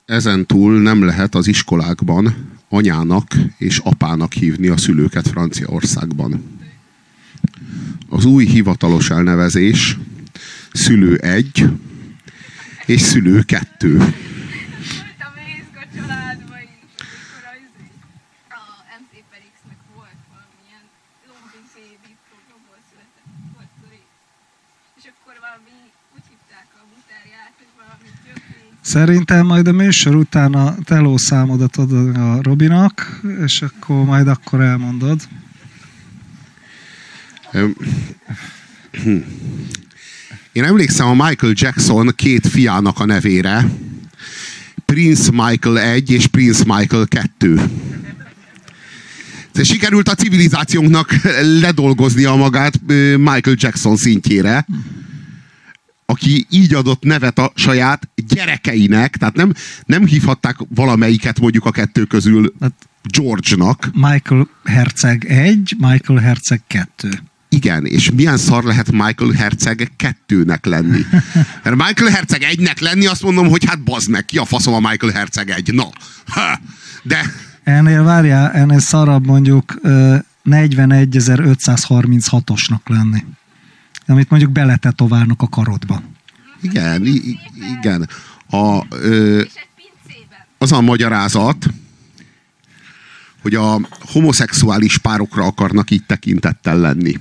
Ezentúl nem lehet az iskolákban anyának és apának hívni a szülőket Franciaországban. Az új hivatalos elnevezés szülő 1 és szülő 2. Szerintem majd a műsor után a telószámodat adod a Robinak, és akkor majd akkor elmondod. Én emlékszem a Michael Jackson 2 fiának a nevére. Prince Michael 1 és Prince Michael 2. Sikerült a civilizációnknak ledolgoznia magát Michael Jackson szintjére, aki így adott nevet a saját gyerekeinek, tehát nem hívhatták valamelyiket mondjuk a 2 közül George-nak. Michael Herceg 1, Michael Herceg 2. Igen, és milyen szar lehet Michael Herceg 2-nek lenni? Mert Michael Herceg 1-nek lenni, azt mondom, hogy hát bazd meg, ki a faszom a Michael Herceg 1? Na, de... Ennél szarabb mondjuk 41.536-osnak lenni. Amit mondjuk beletetoválnak a karodba. Igen. Az a magyarázat, hogy a homoszexuális párokra akarnak így tekintettel lenni.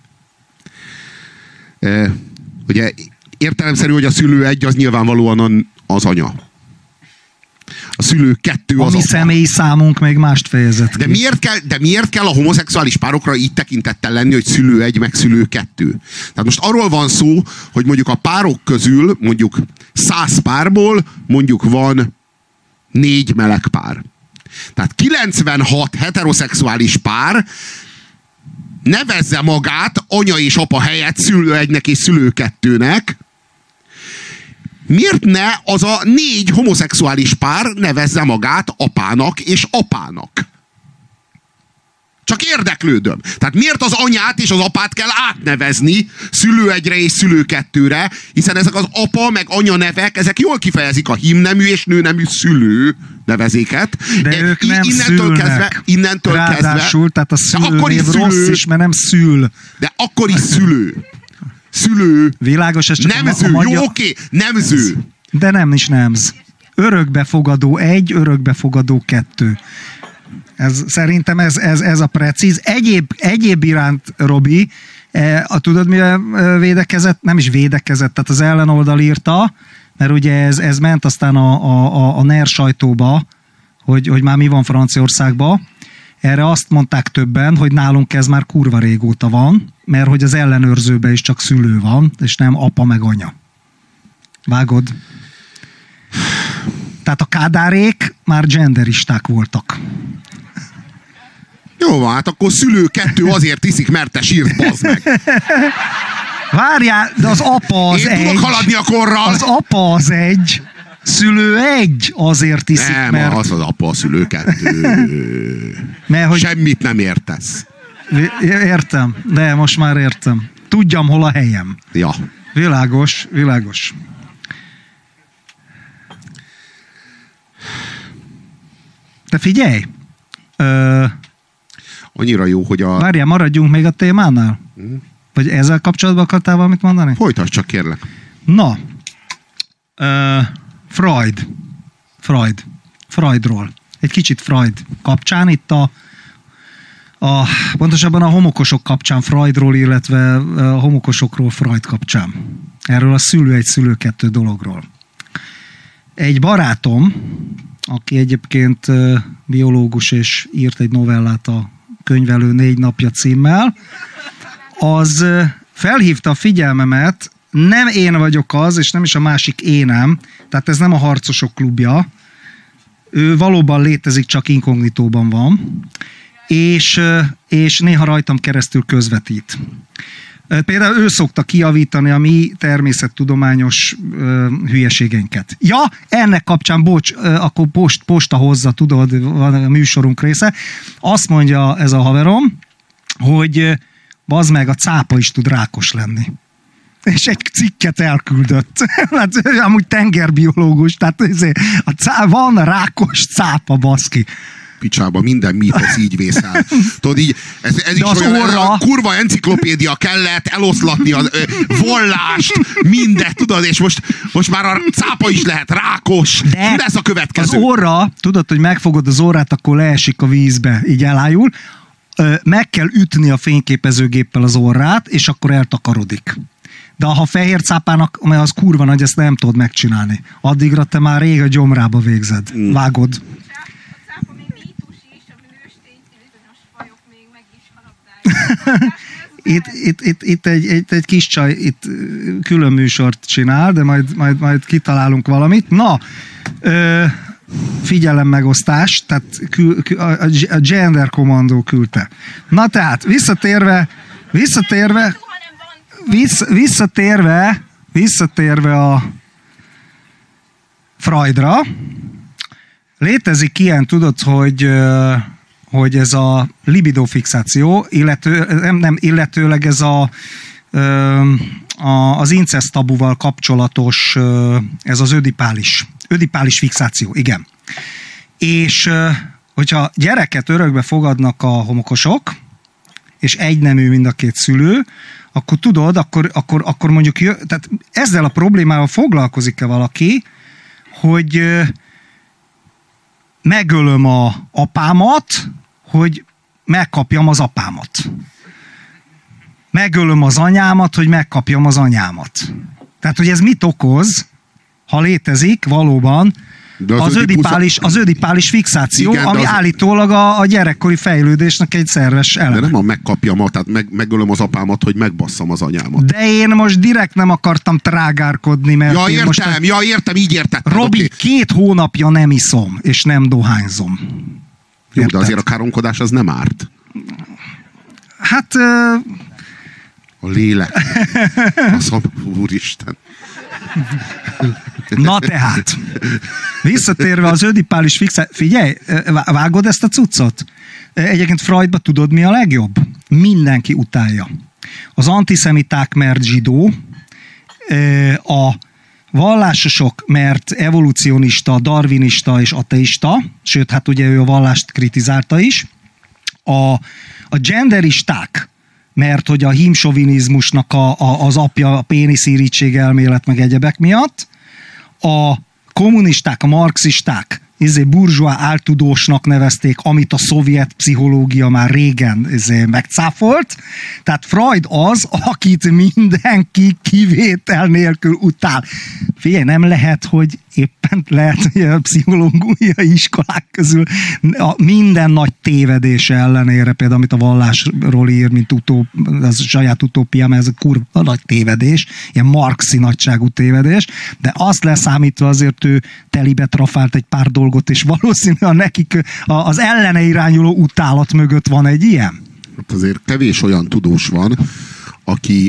Ugye értelemszerű, hogy a szülő 1 az nyilvánvalóan az anya. A szülő 2 az a mi személyi számunk még mást fejezett ki. De miért kell a homoszexuális párokra így tekintettel lenni, hogy szülő 1 meg szülő 2? Tehát most arról van szó, hogy mondjuk a párok közül, mondjuk 100 párból mondjuk van 4 meleg pár. Tehát 96 heteroszexuális pár nevezze magát anya és apa helyett szülő 1-nek és szülő 2-nek. Miért ne az a 4 homoszexuális pár nevezze magát apának és apának? Csak érdeklődöm. Tehát miért az anyát és az apát kell átnevezni szülő 1-re és szülő 2-re, hiszen ezek az apa meg anya nevek, ezek jól kifejezik a hímnemű és nőnemű szülő nevezéket. De ők nem szülnek. Innentől Ráadásul, tehát a szülőnév rossz is, mert nem szül. De akkor is szülő. Világos, ez csak nemző, jó, oké, nemző. De nem is nemz. Örökbefogadó 1, örökbefogadó 2. Szerintem ez a precíz. Egyéb iránt, Robi, tudod mi védekezett? Nem is védekezett, tehát az ellenoldal írta, mert ugye ez ment aztán a NER sajtóba, hogy már mi van Franciaországban. Erre azt mondták többen, hogy nálunk ez már kurva régóta van, mert hogy az ellenőrzőben is csak szülő van, és nem apa meg anya. Vágod? Tehát a kádárék már genderisták voltak. Jó, hát akkor szülő 2 azért iszik, mert te sírt, bazd meg. Várjál, de az apa az 1. Én tudok haladni a korral. Az apa az 1. Szülő 1 azért iszik, nem, mert... az az apa, a szülő 2. Mert, hogy... Semmit nem értesz. Értem, de most már értem. Tudjam, hol a helyem. Ja. Világos. De figyelj! Annyira jó, hogy a... Várjál, maradjunk még a témánál? Vagy ezzel kapcsolatban akartál valamit mondani? Folytasd csak, kérlek. Na, Freudról. Egy kicsit Freud kapcsán, itt pontosabban a homokosok kapcsán Freudról, illetve a homokosokról Freud kapcsán. Erről a szülő 1, szülő 2 dologról. Egy barátom, aki egyébként biológus és írt egy novellát a Könyvelő 4 napja címmel, az felhívta a figyelmemet, nem én vagyok az, és nem is a másik énem, tehát ez nem a harcosok klubja, ő valóban létezik, csak inkognitóban van, és néha rajtam keresztül közvetít. Például ő szokta kijavítani a mi természettudományos hülyeségeinket. Ja, ennek kapcsán, bocs, akkor posta hozza, tudod, van a műsorunk része. Azt mondja ez a haverom, hogy bazd meg, a cápa is tud rákos lenni. és egy cikket elküldött. Hát, amúgy tengerbiológus, tehát van rákos cápa, baszki. Picsába, minden mítosz így vészel. Tudod, így, ez is olyan kurva enciklopédia kellett eloszlatni a vallást, mindet, tudod, és most már a cápa is lehet rákos. De mi lesz a következő? Az orra, tudod, hogy megfogod az orrát, akkor leesik a vízbe, így elájul. Meg kell ütni a fényképezőgéppel az orrát, és akkor eltakarodik. De ha fehér cápának, mert az kurva nagy, ezt nem tudod megcsinálni. Addigra te már rég a gyomrába végzed. Vágod. Itt egy kis csaj itt külön műsort csinál, de majd kitalálunk valamit. Na, figyelem-megosztás, tehát a Gender Commando küldte. Na tehát, visszatérve a Freudra, létezik ilyen, tudod, hogy ez a libidofixáció, illetőleg ez az incest tabuval kapcsolatos, ez az ödipális fixáció, igen. És hogyha gyereket örökbe fogadnak a homokosok, és egynemű mind a két szülő, akkor tudod, akkor mondjuk, tehát ezzel a problémával foglalkozik-e valaki, hogy megölöm a apámat, hogy megkapjam az apámat. Megölöm az anyámat, hogy megkapjam az anyámat. Tehát, hogy ez mit okoz, ha létezik valóban az ödipális fixáció, igen, ami állítólag a gyerekkori fejlődésnek egy szerves eleme. De nem a megkapjam, tehát megölöm az apámat, hogy megbasszam az anyámat. De én most direkt nem akartam trágárkodni, mert értem, így értettem. Robi, 2 hónapja nem iszom, és nem dohányzom. Jó, de azért a káromkodás az nem árt. Hát... A lélek. Úristen. Na tehát, visszatérve az ödipális fixáció, figyelj, vágod ezt a cuccot? Egyébként Freudba tudod, mi a legjobb? Mindenki utálja. Az antiszemiták, mert zsidó, a vallásosok, mert evolucionista, darwinista és ateista, sőt, hát ugye ő a vallást kritizálta is, a genderisták, mert hogy a hímsovinizmusnak az apja a péniszírítség elmélet meg egyebek miatt, a kommunisták, a marxisták burzsóá áltudósnak nevezték, amit a szovjet pszichológia már régen megcáfolt. Tehát Freud az, akit mindenki kivétel nélkül utál. Figyelj, nem lehet, hogy éppen lehet, hogy a pszichológiai iskolák közül minden nagy tévedése ellenére, például amit a vallásról ír, mint az saját utópia, mert ez a kurva nagy tévedés, ilyen marxi nagyságú tévedés, de azt leszámítva azért ő telibe trafált egy pár dolgot, és valószínűleg nekik az ellene irányuló utálat mögött van egy ilyen. Hát azért kevés olyan tudós van, aki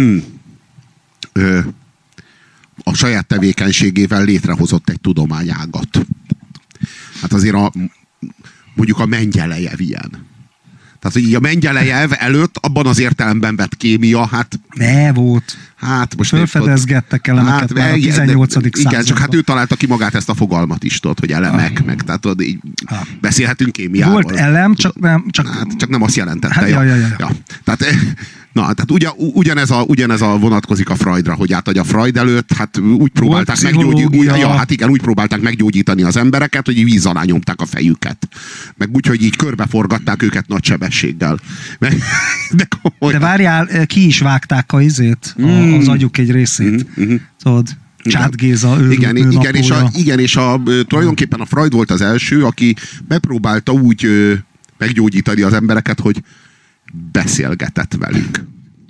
a saját tevékenységével létrehozott egy tudományágat. Hát azért mondjuk a Mengyelejev ilyen. Tehát, hogy így a Mengyelejev előtt abban az értelemben vett kémia, hát... Ne volt. Hát most fölfedezgettek elemeket már a 18. században. Igen, csak hát ő találta ki magát ezt a fogalmat is, tudod, hogy elemek, meg tehát tudod, így beszélhetünk kémiáról. Volt elem, csak nem... Csak nem azt jelentette. Hát, ja. Tehát ugyanez a vonatkozik a Freudra, hogy hát a Freud előtt hát úgy próbálták úgy próbálták meggyógyítani az embereket, hogy víz alá nyomták a fejüket. Meg úgy, hogy így körbeforgatták őket nagy sebességgel. De várjál, ki is vágták az agyuk egy részét. Tudod, Csát Géza, Igen, és tulajdonképpen a Freud volt az első, aki megpróbálta úgy meggyógyítani az embereket, hogy beszélgetett velük.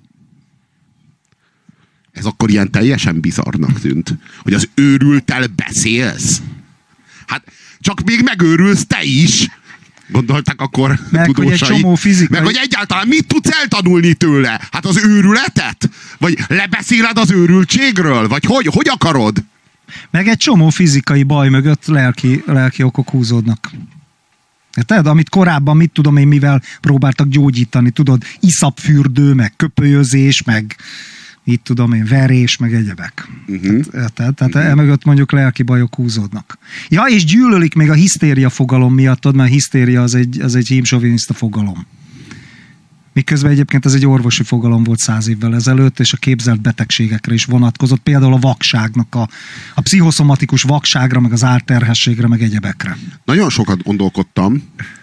Ez akkor ilyen teljesen bizarrnak tűnt, hogy az őrülttel beszélsz. Hát csak még megőrülsz te is, gondolták akkor tudósai. Meg hogy egyáltalán mit tudsz eltanulni tőle? Hát az őrületet? Vagy lebeszéled az őrültségről? Vagy hogy akarod? Meg egy csomó fizikai baj mögött lelki okok húzódnak. Tehát, amit korábban, mit tudom én, mivel próbáltak gyógyítani, tudod, iszapfürdő, meg köpölyözés, meg itt tudom én, verés, meg egyebek. Tehát emögött mondjuk lelki bajok húzódnak. Ja, és gyűlölik még a hisztéria fogalom miatt, mert a hisztéria az egy hímsoviniszta fogalom. Miközben egyébként ez egy orvosi fogalom volt 100 évvel ezelőtt, és a képzelt betegségekre is vonatkozott, például a vakságnak, a pszichoszomatikus vakságra, meg az álterhességre, meg egyebekre. Nagyon sokat gondolkodtam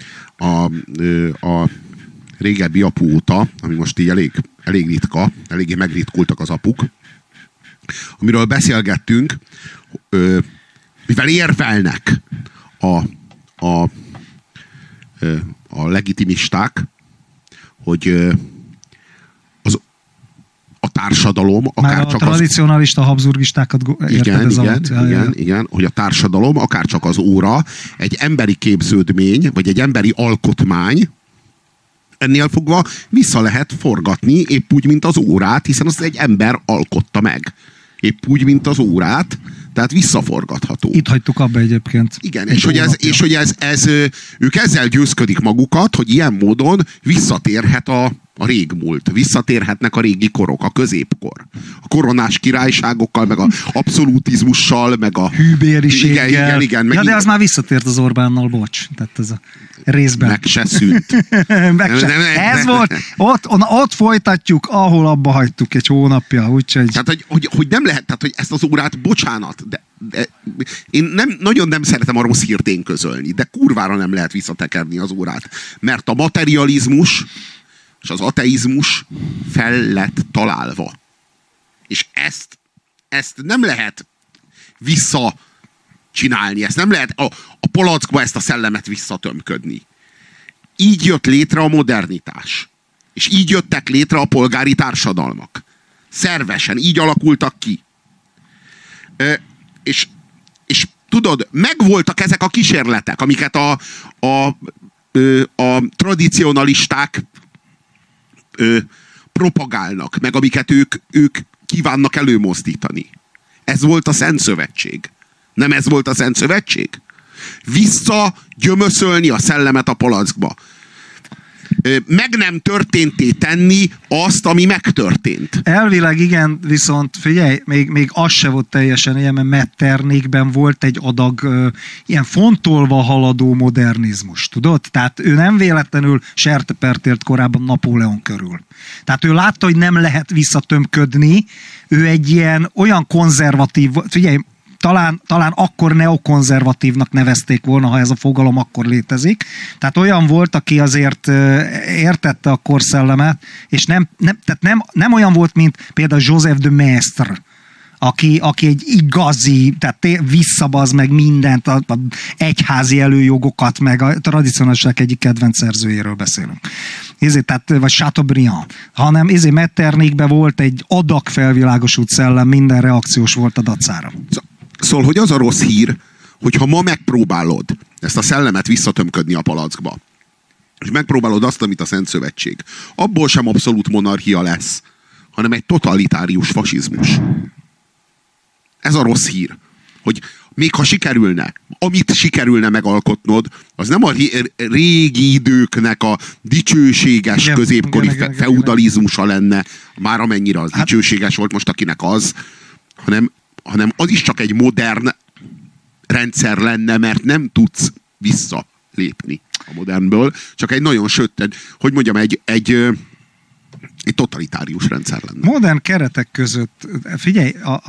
a régebbi apu óta, ami most így elég ritka, eléggé megritkultak az apuk, amiről beszélgettünk, mivel érvelnek a legitimisták, hogy a társadalom akár már csak a tradicionalista habsburgistákat érted ez alatt? Igen, hogy a társadalom akár csak az óra egy emberi képződmény, vagy egy emberi alkotmány, ennél fogva vissza lehet forgatni, épp úgy, mint az órát, hiszen az egy ember alkotta meg. Épp úgy, mint az órát, tehát visszaforgatható. Itt hagytuk abba egyébként. Igen, és hogy ez ők ezzel győzködik magukat, hogy ilyen módon visszatérhet a régmúlt, visszatérhetnek a régi korok, a középkor. A koronás királyságokkal, meg a abszolutizmussal, meg a hűbériséggel. Igen. Ja, de az már visszatért az Orbánnal, bocs. Tehát ez a részben. Meg se szűnt. Ez volt. Ott folytatjuk, ahol abba hagytuk egy hónapja. Úgyhogy... Tehát, hogy nem lehet, tehát, hogy ezt az órát, bocsánat, de én nagyon nem szeretem a rossz hírt én közölni, de kurvára nem lehet visszatekerni az órát. Mert a materializmus és az ateizmus fel lett találva. És ezt nem lehet visszacsinálni, ezt nem lehet a palackba ezt a szellemet visszatömködni. Így jött létre a modernitás. És így jöttek létre a polgári társadalmak. Szervesen, így alakultak ki. És tudod, megvoltak ezek a kísérletek, amiket a tradicionalisták propagálnak, meg amiket ők kívánnak előmozdítani. Ez volt a Szent Szövetség. Nem ez volt a Szent Szövetség? Visszagyömöszölni a szellemet a palackba. Meg nem történté tenni azt, ami megtörtént. Elvileg igen, viszont figyelj, még az se volt teljesen ilyen, mert Metternichben volt egy adag ilyen fontolva haladó modernizmus, tudod? Tehát ő nem véletlenül sertepert korábban Napóleon körül. Tehát ő látta, hogy nem lehet visszatömködni, ő egy ilyen olyan konzervatív, figyelj, talán akkor neokonzervatívnak nevezték volna, ha ez a fogalom akkor létezik. Tehát olyan volt, aki azért értette a korszellemet, és nem olyan volt, mint például Joseph de Maistre, aki egy igazi, tehát visszabaz meg mindent, a egyházi előjogokat, meg a tradicionálisság egyik kedvenc szerzőjéről beszélünk. Vagy Chateaubriand. Hanem Metternichben volt egy adag felvilágosult szellem, minden reakciós volt a dacára. Szóval, hogy az a rossz hír, hogyha ma megpróbálod ezt a szellemet visszatömködni a palackba, és megpróbálod azt, amit a Szent Szövetség, abból sem abszolút monarchia lesz, hanem egy totalitárius fasizmus. Ez a rossz hír, hogy még ha sikerülne, amit sikerülne megalkotnod, az nem a régi időknek a dicsőséges középkori feudalizmusa lenne, már amennyire az dicsőséges volt most, akinek az, hanem az is csak egy modern rendszer lenne, mert nem tudsz visszalépni a modernből, csak egy nagyon hogy mondjam, egy totalitárius rendszer lenne. Modern keretek között, figyelj, a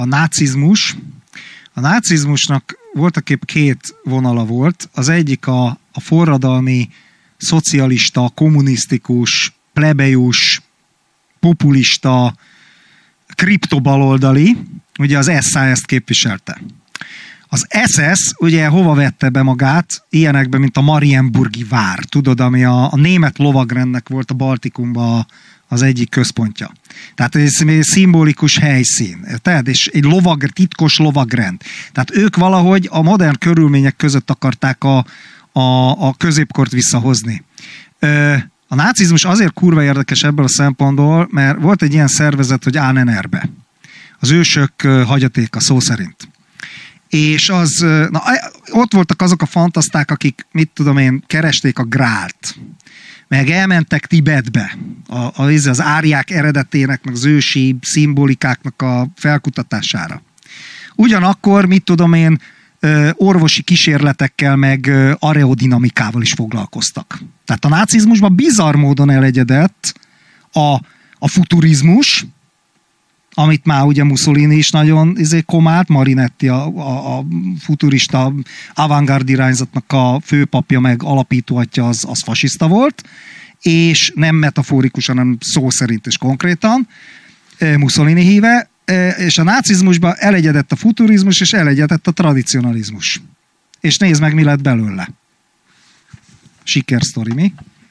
nácizmusnak voltaképp két vonala volt. Az egyik a forradalmi, szocialista, kommunisztikus, plebejus, populista, kriptobaloldali, ugye az SAS-t képviselte. Az SS ugye hova vette be magát? Ilyenekben, mint a Marienburgi vár, tudod, ami a német lovagrendnek volt a Baltikumban az egyik központja. Tehát ez egy szimbolikus helyszín. Tehát, és egy titkos lovagrend. Tehát ők valahogy a modern körülmények között akarták a középkort visszahozni. A nácizmus azért kurva érdekes ebből a szempontból, mert volt egy ilyen szervezet, hogy ANNR-be. Az ősök hagyatéka szó szerint. És ott voltak azok a fantaszták, akik, mit tudom én, keresték a grált. meg elmentek Tibetbe, az árják eredetének, meg az ősi szimbolikáknak a felkutatására. Ugyanakkor, mit tudom én, orvosi kísérletekkel, meg aerodinamikával is foglalkoztak. Tehát a nácizmusban bizarr módon elegyedett a futurizmus, amit már ugye Mussolini is nagyon komált, Marinetti a futurista avantgárd irányzatnak a főpapja, meg alapítóatja az fasiszta volt, és nem metaforikusan, hanem szó szerint és konkrétan Mussolini híve, és a nácizmusban elegyedett a futurizmus, és elegyedett a tradicionalizmus. És nézd meg, mi lett belőle. Sikersztori, mi?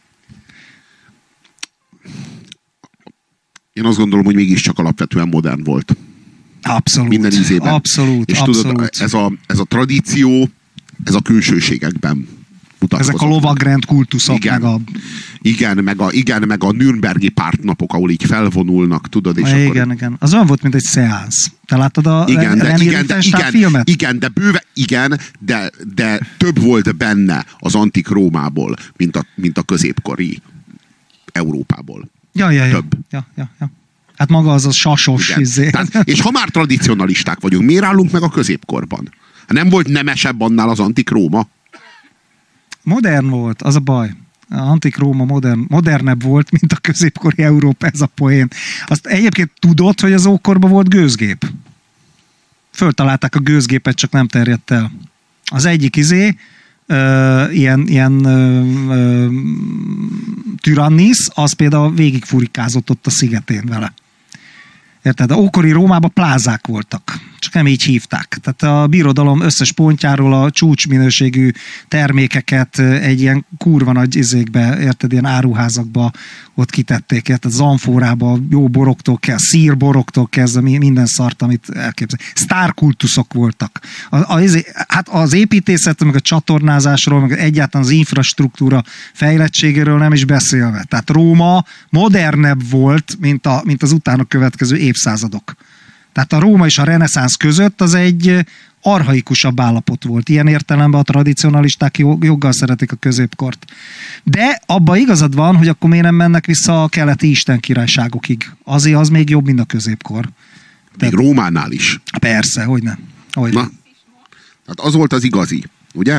Én azt gondolom, hogy mégiscsak alapvetően modern volt. Abszolút. Minden ízében. Abszolút. És abszolút. tudod, ez a tradíció, ez a külsőségekben mutatkozott. Ezek a lovagrend kultuszok, igen. meg a Nürnbergi pártnapok, ahol így felvonulnak, tudod, és igen, akkor... Igen. Az olyan volt, mint egy szeánsz. Te láttad a René Riefenstahl filmet? De több volt benne az antik Rómából, mint a középkori Európából. Ja. Több. Ja. Hát maga az a sasos izé. És ha már tradicionalisták vagyunk, miért állunk meg a középkorban? Nem volt nemesebb annál az antik Róma? Modern volt, az a baj. A antik Róma modernebb volt, mint a középkori Európa, ez a poén. Azt egyébként tudod, hogy az ókorban volt gőzgép? Föltalálták a gőzgépet, csak nem terjedt el. Az egyik ilyen Tyrannis, az például végigfurikázott ott a szigetén vele. Érted? A ókori Rómában plázák voltak. Csak nem így hívták. Tehát a birodalom összes pontjáról a csúcsminőségű termékeket egy ilyen kurva nagy izékbe, érted, ilyen áruházakba ott kitették. Érted? Zamfórába jó boroktól kezdve, szírboroktól kezdve minden szart, amit elképzel. Sztárkultuszok voltak. Hát az építészet, meg a csatornázásról, meg egyáltalán az infrastruktúra fejlettségéről nem is beszélve. Tehát Róma modernebb volt, mint az utána következő évszázadok. Tehát a Róma és a reneszánsz között az egy archaikusabb állapot volt. Ilyen értelemben a tradicionalisták joggal szeretik a középkort. De abban igazad van, hogy akkor miért nem mennek vissza a keleti istenkirályságokig. Azért az még jobb, mint a középkor. Még Rómánál is. Persze, hogyne. Na, tehát az volt az igazi, ugye?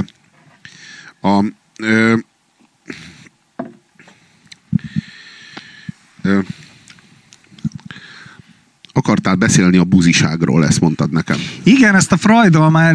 Akartál beszélni a buziságról, ezt mondtad nekem. Igen, ezt a Freuddal már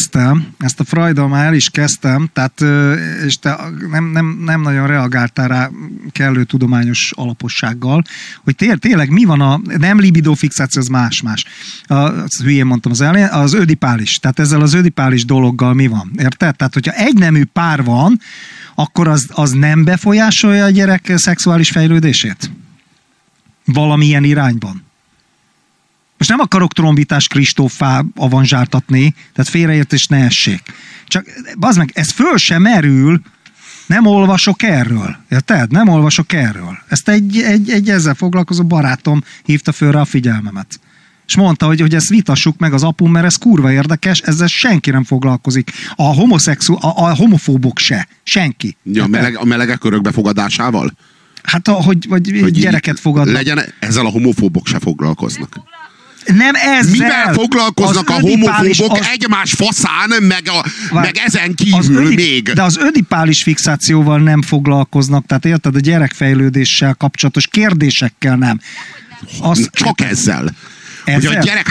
el is kezdtem, tehát, és te nem nagyon reagáltál rá kellő tudományos alapossággal, hogy tényleg mi van nem libidofixáció, az más. Hülyén mondtam az elején, az ödipális. Tehát ezzel az ödipális dologgal mi van? Érted? Tehát, hogyha egynemű pár van, akkor az nem befolyásolja a gyerek szexuális fejlődését? Valamilyen irányban. Most nem akarok trombitás Kristóffá avanzsártatni, tehát félreértés ne essék. Csak, bazd meg, ez föl sem merül, nem olvasok erről. Érted? Nem olvasok erről. Ezt egy ezzel foglalkozó barátom hívta fölre a figyelmemet. És mondta, hogy ezt vitassuk meg az apum, mert ez kurva érdekes, ezzel senki nem foglalkozik. A homofóbok se. Senki. Ja, a melegek örökbefogadásával? Hát, hogy gyereket fogadnak. Legyen, ezzel a homofóbok se foglalkoznak. Nem ezzel. Mivel foglalkoznak a homofóbok egymás faszán, meg ezen kívül még? De az ödipális fixációval nem foglalkoznak, tehát érted, a gyerekfejlődéssel kapcsolatos kérdésekkel nem. Csak ezzel. Hogy a gyerek,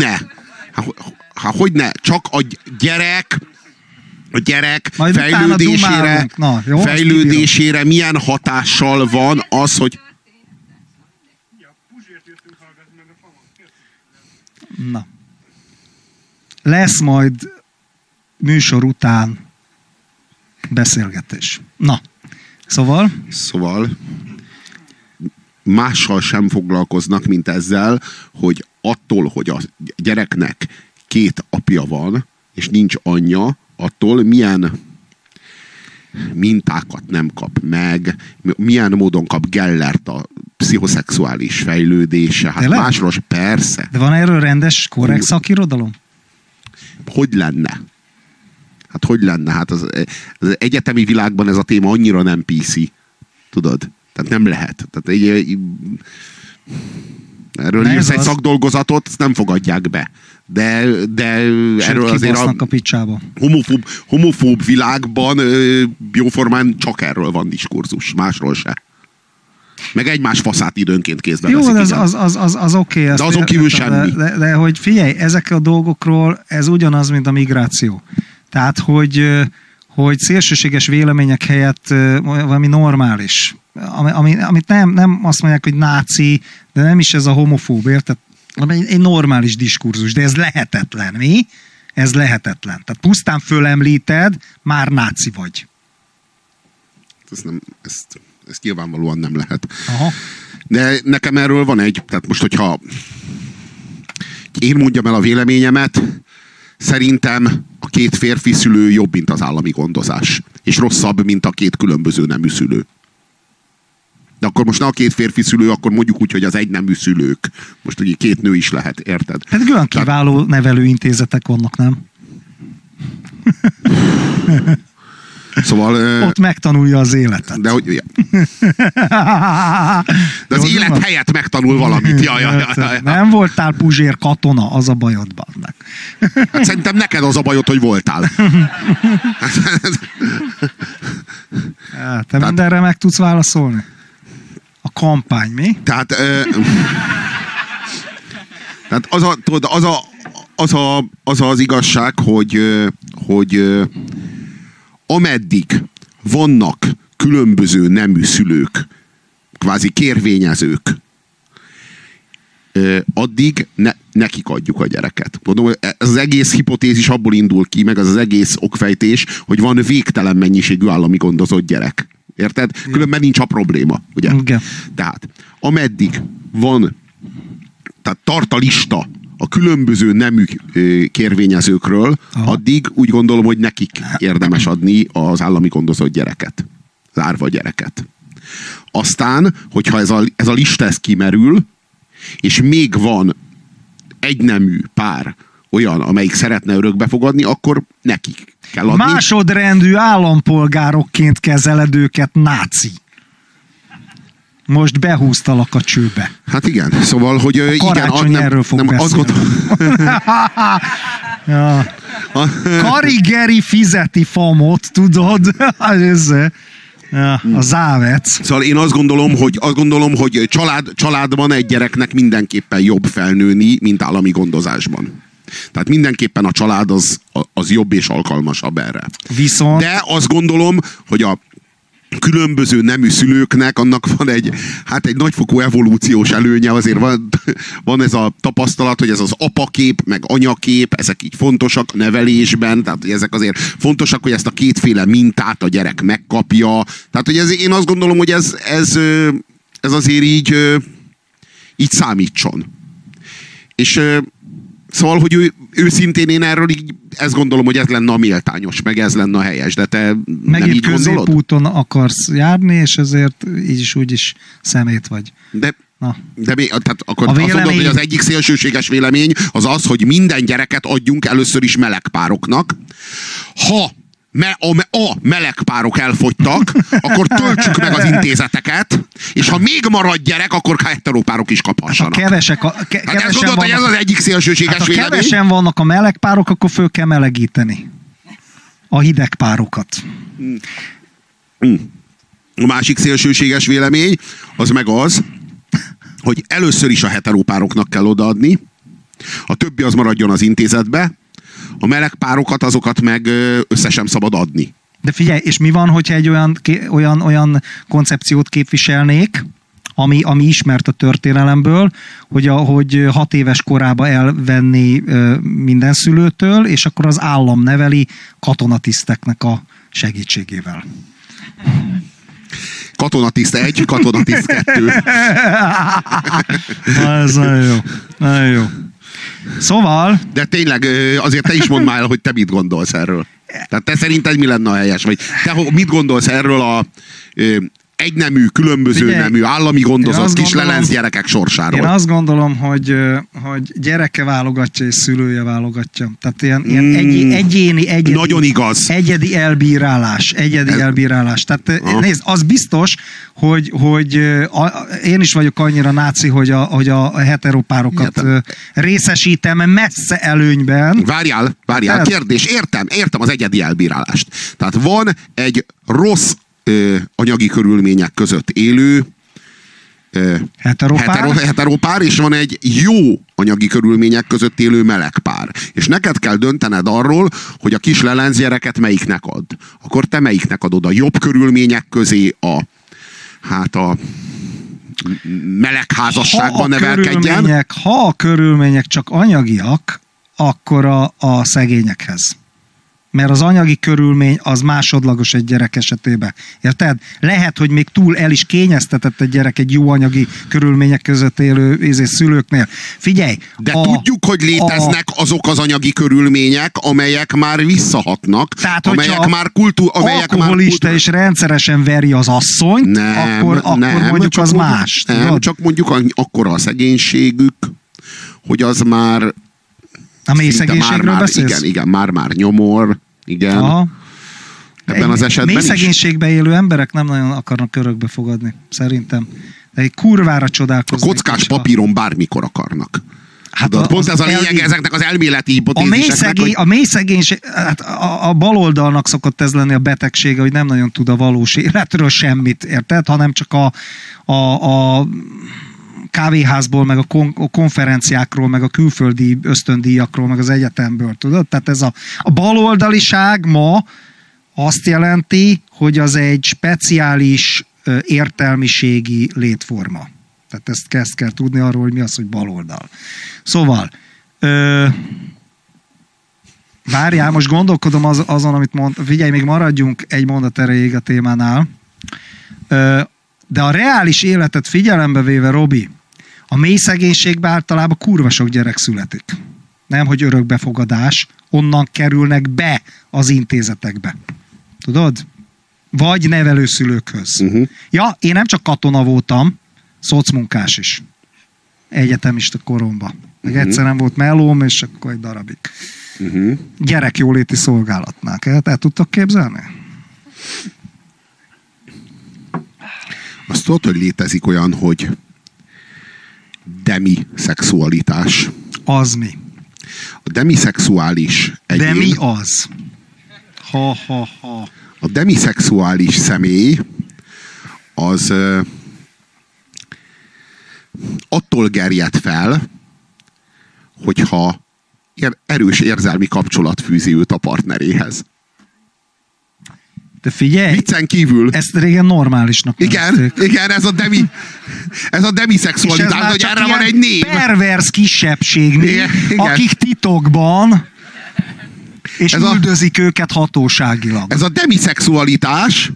hogyne, csak a gyerek fejlődésére milyen hatással van az, hogy na. Lesz majd műsor után beszélgetés. Na. Szóval mással sem foglalkoznak, mint ezzel, hogy attól, hogy a gyereknek 2 apja van, és nincs anyja, attól milyen mintákat nem kap meg, milyen módon kap Gellert a pszichoszexuális fejlődése. Hát másról, persze. De van erről rendes, korrekt szakirodalom? Hogy lenne? Hát az egyetemi világban ez a téma annyira nem PC. Tudod? Tehát nem lehet. Tehát erről írsz egy szakdolgozatot, ezt nem fogadják be. De erről azért a picsába. Homofób világban jóformán csak erről van diskurzus, másról se. Meg egymás faszát időnként kézbe veszik. Jó, az oké. De azon kívül semmi. De hogy figyelj, ezek a dolgokról ez ugyanaz, mint a migráció. Tehát, hogy szélsőséges vélemények helyett valami normális. Amit nem azt mondják, hogy náci, de nem is ez a homofób, érted? Egy normális diskurzus, de ez lehetetlen, mi? Ez lehetetlen. Tehát pusztán fölemlíted, már náci vagy. Ez nyilvánvalóan nem lehet. Aha. De nekem erről van tehát most, hogyha én mondjam el a véleményemet, szerintem a 2 férfi szülő jobb, mint az állami gondozás. És rosszabb, mint a 2 különböző nemű szülő. De akkor most ne a 2 férfi szülő, akkor mondjuk úgy, hogy az egynemű szülők. Most ugye 2 nő is lehet, érted? Hát olyan kiváló nevelőintézetek vannak, nem? Szóval... Ott megtanulja az életet. De az élet helyett megtanul valamit. Nem voltál Puzsér katona, az a bajod, bannak. Hát szerintem neked az a bajod, hogy voltál. Te mindenre meg tudsz válaszolni? A kampány, mi? Tehát az igazság, hogy ameddig vannak különböző nemű szülők, kvázi kérvényezők, addig nekik adjuk a gyereket. Mondom, ez az egész hipotézis abból indul ki, meg az egész okfejtés, hogy van végtelen mennyiségű állami gondozott gyerek. Érted? Különben nincs a probléma. Ugye? Igen. Tehát ameddig van, tehát tart a lista a különböző nemű kérvényezőkről, addig úgy gondolom, hogy nekik érdemes adni az állami gondozott gyereket. Az árva gyereket. Aztán, hogyha ez a lista kimerül, és még van egy nemű pár olyan, amelyik szeretne örökbe fogadni, akkor nekik kell adni. Másodrendű állampolgárokként kezeled őket, náci. Most behúztalak a csőbe. Hát igen, szóval, hogy a Karácsony erről fog beszélni. Ja. Karigeri fizeti famot, tudod? A závec. Szóval én azt gondolom, hogy családban egy gyereknek mindenképpen jobb felnőni, mint állami gondozásban. Tehát mindenképpen a család az jobb és alkalmasabb erre. Viszont... De azt gondolom, hogy a különböző nemű szülőknek annak van egy nagyfokú evolúciós előnye, azért van ez a tapasztalat, hogy ez az apakép, meg anyakép, ezek így fontosak a nevelésben, tehát hogy ezek azért fontosak, hogy ezt a 2 mintát a gyerek megkapja. Tehát, hogy én azt gondolom, hogy ez azért így számítson. És szóval, hogy őszintén én erről így ezt gondolom, hogy ez lenne a méltányos, meg ez lenne a helyes, de te nem így gondolod? Középúton akarsz járni, és ezért így is úgy is szemét vagy. Tehát akkor azt mondod, hogy az egyik szélsőséges vélemény az, hogy minden gyereket adjunk először is melegpároknak. Ha a melegpárok elfogytak, akkor töltsük meg az intézeteket, és ha még marad gyerek, akkor heteropárok is kaphassanak. Hát ezt gondolod, hogy ez az egyik szélsőséges vélemény? Ha kevesen vannak a melegpárok, akkor föl kell melegíteni a hidegpárokat. A másik szélsőséges vélemény az meg az, hogy először is a heteropároknak kell odaadni, a többi az maradjon az intézetbe, a melegpárokat azokat meg össze sem szabad adni. De figyelj, és mi van, hogyha egy olyan koncepciót képviselnék, ami ismert a történelemből, hogy 6 éves korába elvenni minden szülőtől, és akkor az állam neveli katonatiszteknek a segítségével. Katonatiszt 1, katonatiszt 2. Ez nagyon jó. Nagyon jó. Szóval... De tényleg, azért te is mondd már el, hogy te mit gondolsz erről. Tehát te szerinted mi lenne a helyes? Vagy te mit gondolsz erről a egynemű, különböző Figyelj, nemű, állami gondozott kis gondolom, lelenc gyerekek sorsáról. Én azt gondolom, hogy gyereke válogatja és szülője válogatja. Tehát ilyen egyéni nagyon igaz. Egyedi elbírálás. Elbírálás. Tehát nézd, az biztos, hogy én is vagyok annyira náci, hogy a heteropárokat részesítem messze előnyben. Várjál, kérdés, értem az egyedi elbírálást. Tehát van egy rossz anyagi körülmények között élő heteropár, és van egy jó anyagi körülmények között élő meleg pár. És neked kell döntened arról, hogy a kis lelenc gyereket melyiknek ad. Akkor te melyiknek adod? A jobb körülmények közé a melegházasságban nevelkedjen? Ha a körülmények csak anyagiak, akkor a szegényekhez. Mert az anyagi körülmény az másodlagos egy gyerek esetében. Érted? Lehet, hogy még túl el is kényeztetett egy gyerek egy jó anyagi körülmények között élő szülőknél. Figyelj! De tudjuk, hogy léteznek azok az anyagi körülmények, amelyek már visszahatnak, tehát, amelyek már alkoholista és rendszeresen veri az asszonyt, akkor mondjuk az más. Nem, csak mondjuk akkora a szegénységük, hogy az már a mély szegénységről beszélsz? Igen, már nyomor, igen. Aha. Ebben az esetben mély szegénységben élő emberek nem nagyon akarnak örökbe fogadni, szerintem. De egy kurvára csodálkozni. A kockás papíron bármikor akarnak. Pont ez a lényeg ezeknek az elméleti hipotéziseknek. A mély szegénység, a baloldalnak szokott ez lenni a betegsége, hogy nem nagyon tud a valós életről semmit, érted? Hanem csak a kávéházból, meg a konferenciákról, meg a külföldi ösztöndíjakról, meg az egyetemből, tudod? Tehát ez a baloldaliság ma azt jelenti, hogy az egy speciális értelmiségi létforma. Tehát ezt kell tudni arról, hogy mi az, hogy baloldal. Szóval, várjál, most gondolkodom azon, amit mondtam. Figyelj, még maradjunk egy mondat erejéig a témánál. De a reális életet figyelembe véve, Robi, a mély szegénységben általában kurva sok gyerek születik. Nem, hogy örökbefogadás, onnan kerülnek be az intézetekbe. Tudod? Vagy nevelőszülőkhöz. Uh-huh. Ja, én nem csak katona voltam, szocmunkás is. Egyetemista koromban. Meg egyszer nem volt melóm, és akkor egy darabig. Uh-huh. Gyerekjóléti szolgálatnál. El tudtok képzelni? Azt tudod, hogy létezik olyan, hogy demiszexualitás. Az mi? A demiszexuális egyén... Demi az. A demiszexuális személy az attól gerjed fel, hogyha erős érzelmi kapcsolat fűzi őt a partneréhez. De figyelj! Viccen kívül. Ezt régen normálisnak nevezték. Igen, ez a demiszexualitás, hogy erre van egy név. Pervers kisebbség, akik titokban és üldözik őket hatóságilag. Ez a demiszexualitás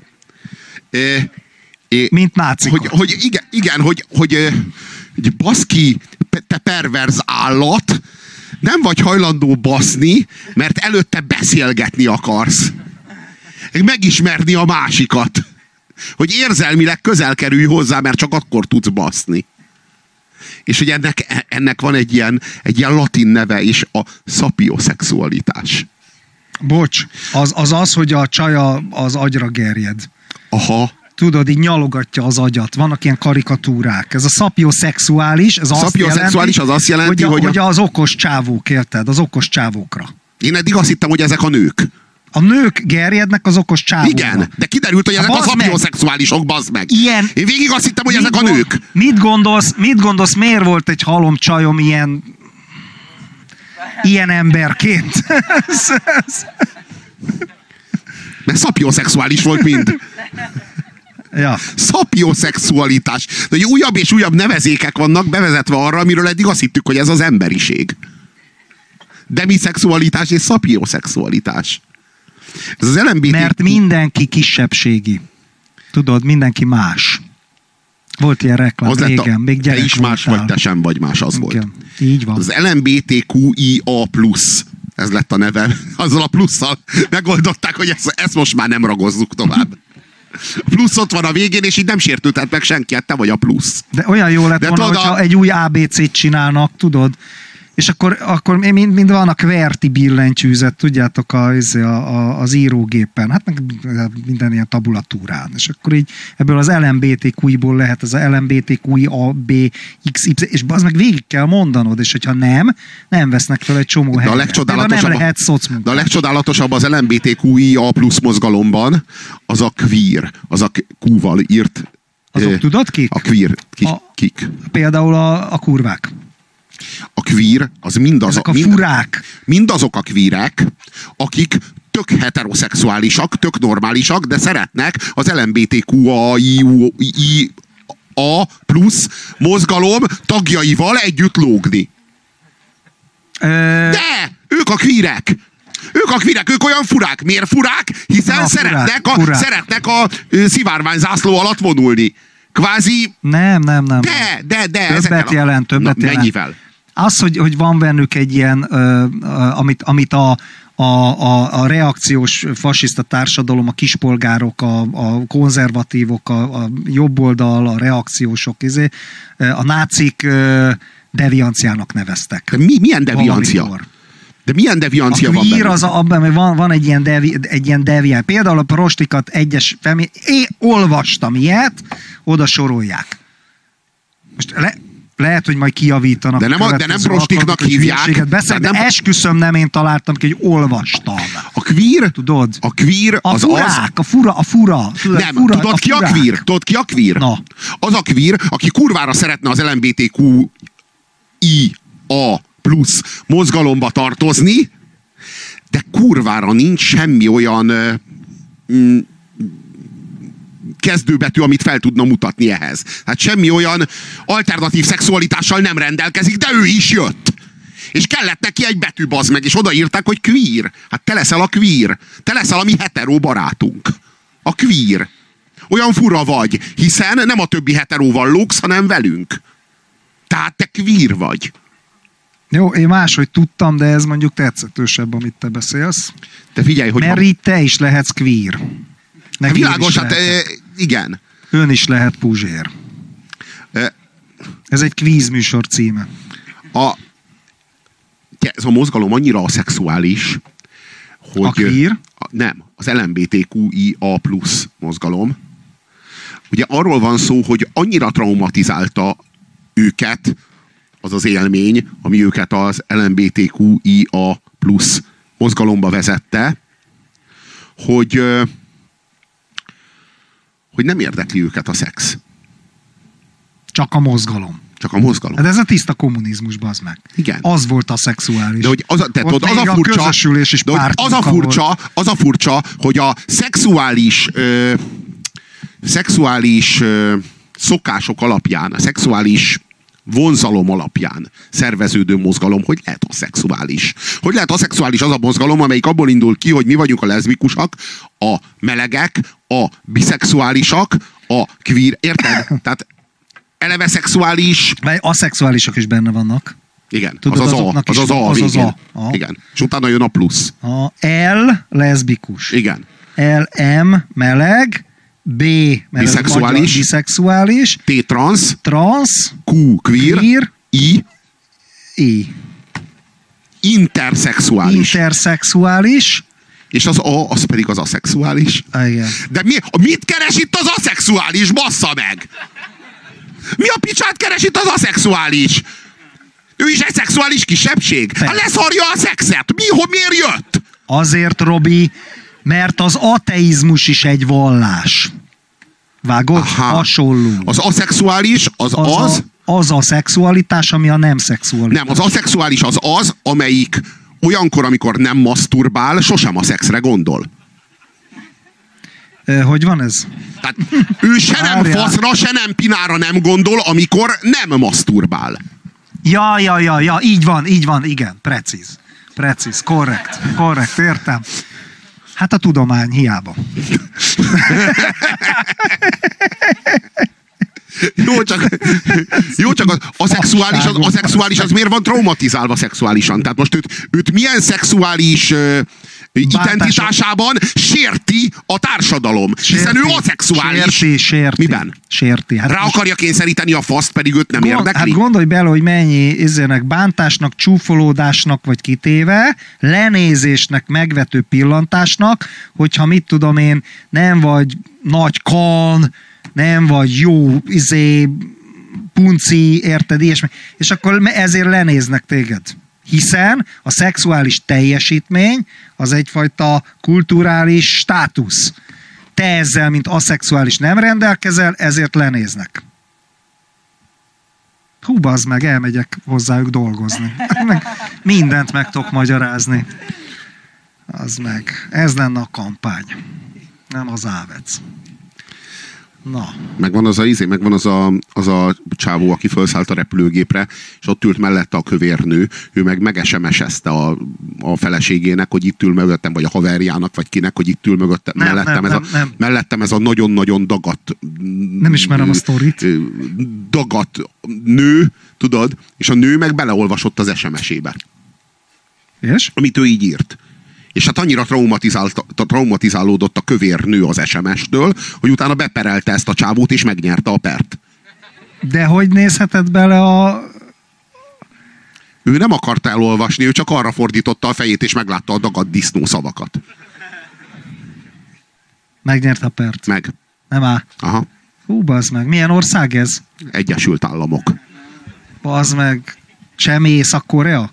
mint nácikot. Hogy baszki, te perverz állat, nem vagy hajlandó baszni, mert előtte beszélgetni akarsz. Megismerni a másikat. Hogy érzelmileg közel kerülj hozzá, mert csak akkor tudsz baszni. És hogy ennek van egy ilyen latin neve is, a szapioszexualitás. Bocs, az, hogy a csaja az agyra gerjed. Aha. Tudod, így nyalogatja az agyat. Vannak ilyen karikatúrák. Ez a szapioszexuális, az azt jelenti, hogy az okos csávók, érted? Az okos csávókra. Én eddig azt hittem, hogy ezek a nők. A nők gerjednek az okos csávókra. Igen, de kiderült, hogy ezek a szapioszexuálisok, bazd meg. Ilyen, én végig azt hittem, hogy ezek a nők. Mit gondolsz, miért volt egy halom csajom ilyen emberként? Mert szapioszexuális volt mind. Ja. Szapioszexualitás. De újabb és újabb nevezékek vannak bevezetve arra, amiről eddig azt hittük, hogy ez az emberiség. Demiszexualitás és szapioszexualitás. Ez az LMBT... Mert mindenki kisebbségi. Tudod, mindenki más. Volt ilyen reklám régen, még gyerek te is más vagy, te sem vagy más, az volt. Így van. Az LMBTQIA+. Ez lett a neve. Azzal a plusszal megoldották, hogy ezt most már nem ragozzuk tovább. Plusz ott van a végén, és így nem sértődhet meg senki, hát te vagy a plusz. De olyan jó lett volna, hogyha egy új ABC-t csinálnak, tudod? És akkor mind van a QWERTY billentyűzet, tudjátok, az írógépen, hát meg minden ilyen tabulatúrán. És akkor így ebből az LMBTQI-ból lehet az a LMBTQI, A, B, X, Y, és az meg végig kell mondanod, és hogyha nem vesznek fel egy csomó helyet. Nem lehet szocmunkás. De a legcsodálatosabb az LMBTQI A plusz mozgalomban, az a queer, az a Q-val írt. Azok tudod kik? A queer, kik? Például a kurvák. A queer, az mindazok a queerek, akik tök heteroszexuálisak, tök normálisak, de szeretnek az LMBTQI A plusz mozgalom tagjaival együtt lógni. De! Ők a queerek! Ők olyan furák. Miért furák? Hiszen szeretnek a szivárványzászló alatt vonulni. Kvázi... Nem. De. Többet jelent. Mennyivel? Az, hogy van bennük egy ilyen, amit a reakciós fasiszta társadalom, a kispolgárok, a konzervatívok, a jobboldal, a reakciósok, a nácik devianciának neveztek. De milyen deviancia? Valamikor. De milyen deviancia van benne? Az abban, van egy ilyen deviány. Például a prostikat egyes én olvastam ilyet, oda sorolják. Most lehet, hogy majd kijavítanak. De nem prostiknak hívják. De esküszöm, nem én találtam ki, hogy olvastam. A queer? Tudod? A queer az furák, a fura. Tudod ki a queer? Tudod ki a queer? Na. Az a queer, aki kurvára szeretne az LMBTQI A plusz mozgalomba tartozni, de kurvára nincs semmi olyan kezdőbetű, amit fel tudna mutatni ehhez. Hát semmi olyan alternatív szexualitással nem rendelkezik, de ő is jött. És kellett neki egy betű, bazd meg, és odaírták, hogy queer. Hát te leszel a queer. Te leszel a mi hetero barátunk. A queer. Olyan fura vagy, hiszen nem a többi heteróval lógsz, hanem velünk. Tehát te queer vagy. Jó, én máshogy tudtam, de ez mondjuk tetszetősebb, amit te beszélsz. Te figyelj, hogy... Mert így te is lehetsz queer. Hát világos, hát igen. Ön is lehet Puzsér. Ez egy kvíz műsor címe. Ez a mozgalom annyira aszexuális, hogy... A queer? Nem, az LMBTQI A plusz mozgalom. Ugye arról van szó, hogy annyira traumatizálta őket az az élmény, ami őket az LMBTQI A plusz mozgalomba vezette, hogy nem érdekli őket a szex. Csak a mozgalom. Csak a mozgalom. De ez a tiszta kommunizmus, bazd meg. Igen. Az volt a szexuális. De hogy az a furcsa, hogy a szexuális szokások alapján, a szexuális vonzalom alapján szerveződő mozgalom, hogy lehet aszexuális. Hogy lehet aszexuális az a mozgalom, amelyik abból indul ki, hogy mi vagyunk a leszbikusak, a melegek, a biszexuálisak, a queer, érted? Tehát eleve szexuális... Vagy aszexuálisok is benne vannak. Igen, tudod, az a végén. Igen, és utána jön a plusz. A L leszbikus. Igen. M meleg, B biszexuális, T trans, Q queer, I interszexuális, és az A, az pedig az aszexuális. Igen. De mit keres itt az aszexuális? Bassza meg! Mi a picsát keres itt az aszexuális? Ő is egy szexuális kisebbség? Hát leszarja a szexet! Miért jött? Azért, Robi, mert az ateizmus is egy vallás. Vágod? Hasonló. Az aszexuális az a szexualitás, ami a nem szexualitás. Nem, az aszexuális az, amelyik olyankor, amikor nem maszturbál, sosem a szexre gondol. Hogy van ez? Tehát ő se nem faszra, se nem pinára nem gondol, amikor nem maszturbál. Ja, így van, igen, precíz, korrekt, értem. Hát a tudomány hiába. Jó, csak az aszexuális az miért van traumatizálva szexuálisan? Tehát most őt milyen szexuális identitásában sérti a társadalom. Hiszen ő aszexuális. Sérti. Miben? Sérti. Hát rá akarja kényszeríteni a faszt, pedig őt nem érdekli. Hát gondolj bele, hogy mennyi izének bántásnak, csúfolódásnak vagy kitéve, lenézésnek, megvető pillantásnak, hogyha mit tudom én, nem vagy nagy kan, nem vagy jó punci, érted, ilyesmi, és akkor ezért lenéznek téged. Hiszen a szexuális teljesítmény az egyfajta kulturális státusz. Te ezzel, mint aszexuális nem rendelkezel, ezért lenéznek. Hú, bazd meg, elmegyek hozzájuk dolgozni. Mindent meg tudok magyarázni. Az meg. Ez lenne a kampány. Nem az Ávec. Na. Megvan az a csávó, aki felszállt a repülőgépre, és ott ült mellette a kövérnő, ő meg megesemesezte a feleségének, hogy itt ül mögöttem, vagy a haverjának, vagy kinek, hogy itt ül mögöttem. Mellettem ez a nagyon-nagyon dagadt... Nem ismerem a sztorit. Dagadt nő, tudod, és a nő meg beleolvasott az SMS-ébe. És? Amit ő így írt. És hát annyira traumatizálódott a kövér nő az SMS-től, hogy utána beperelte ezt a csávót, és megnyerte a pert. De hogy nézheted bele a... Ő nem akarta elolvasni, ő csak arra fordította a fejét, és meglátta a dagadt disznó szavakat. Megnyerte a pert. Meg. Nem áll. Aha. Hú, bazd meg. Milyen ország ez? Egyesült Államok. Bazd meg. Semmi Észak-Korea?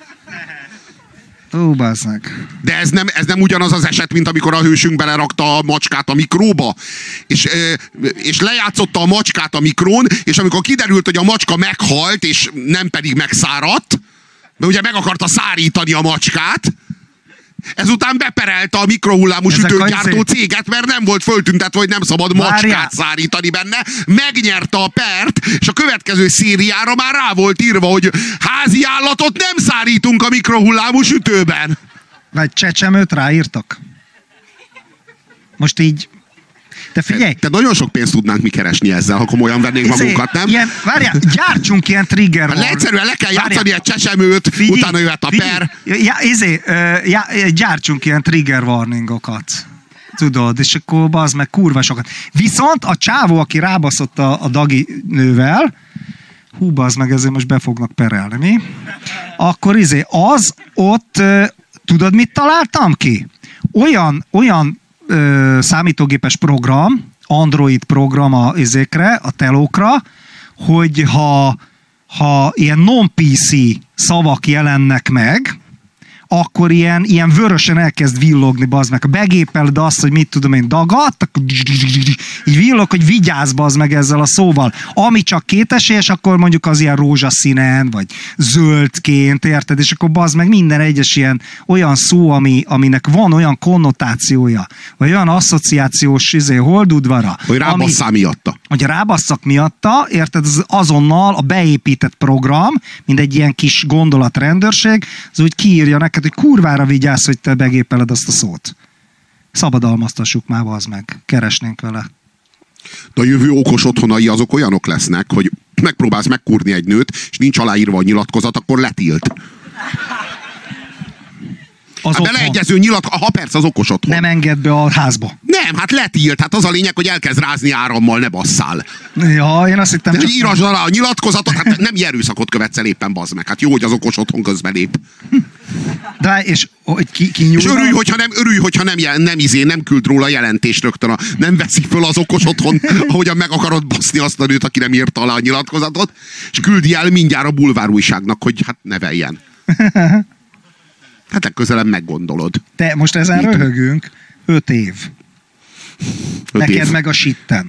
Ó, bazzeg. De ez nem ugyanaz az eset, mint amikor a hősünk belerakta a macskát a mikróba, és lejátszotta a macskát a mikrón, és amikor kiderült, hogy a macska meghalt, és nem pedig megszáradt, mert ugye meg akarta szárítani a macskát, ezután beperelte a mikrohullámú sütőgyártó céget, mert nem volt föltüntetve, hogy nem szabad macskát szárítani benne. Megnyerte a pert, és a következő szériára már rá volt írva, hogy házi állatot nem szárítunk a mikrohullámú sütőben. Vagy csecsemőt ráírtak. Most így... De figyelj! Te nagyon sok pénzt tudnánk mi keresni ezzel, ha komolyan vennénk magunkat, nem? Várjál, gyártsunk ilyen trigger warning. Egyszerűen le kell játszani egy csecsemőt, utána jöhet a per. Gyártsunk ilyen trigger warningokat. Tudod, és akkor bazd meg kurva sokat. Viszont a csávó, aki rábaszott a Dagi nővel, hú, bazd meg, ezért most be fognak perelni, mi? Akkor az ott, tudod, mit találtam ki? Olyan számítógépes program, Android program a telókra, hogy ha ilyen non-PC szavak jelennek meg, akkor ilyen vörösen elkezd villogni, bazd meg. Ha begépeled azt, hogy mit tudom én, dagat, akkor így villog, hogy vigyázz, bazd meg ezzel a szóval. Ami csak kétesélyes, akkor mondjuk az ilyen rózsaszínen, vagy zöldként, érted? És akkor bazd meg minden egyes ilyen olyan szó, aminek van olyan konnotációja, vagy olyan asszociációs holdudvara. Hogy rábasszál miatta. Hogy rábasszak miatta, érted? Azonnal a beépített program, mint egy ilyen kis gondolatrendőrség, az úgy kiírja neked, hogy kurvára vigyázz, hogy te begépeled azt a szót. Szabadalmaztassuk már, az meg. Keresnénk vele. De a jövő okos otthonai azok olyanok lesznek, hogy megpróbálsz megkúrni egy nőt, és nincs aláírva a nyilatkozat, akkor letilt. Hát beleegyező ha persze az okos otthon. Nem enged be a házba. Nem, hát letilt. Hát az a lényeg, hogy elkezd rázni árammal, ne basszál. Ja, én azt hittem csak... Írasd alá a nyilatkozatot, hát nem erőszakot követsz el éppen, bazd meg. Hát jó, hogy az okos otthon közben lép. De és és örülj, hogyha nem küld róla jelentést rögtön, nem veszi föl az okos otthon, ahogyan meg akarod baszni azt a nőt, aki nem írta alá a nyilatkozatot, és küldi el mindjárt a bulvárújságnak, hogy hát neveljen. Hát legközelebb meggondolod. Te most ezen röhögünk 5 év. Neked meg a sitten.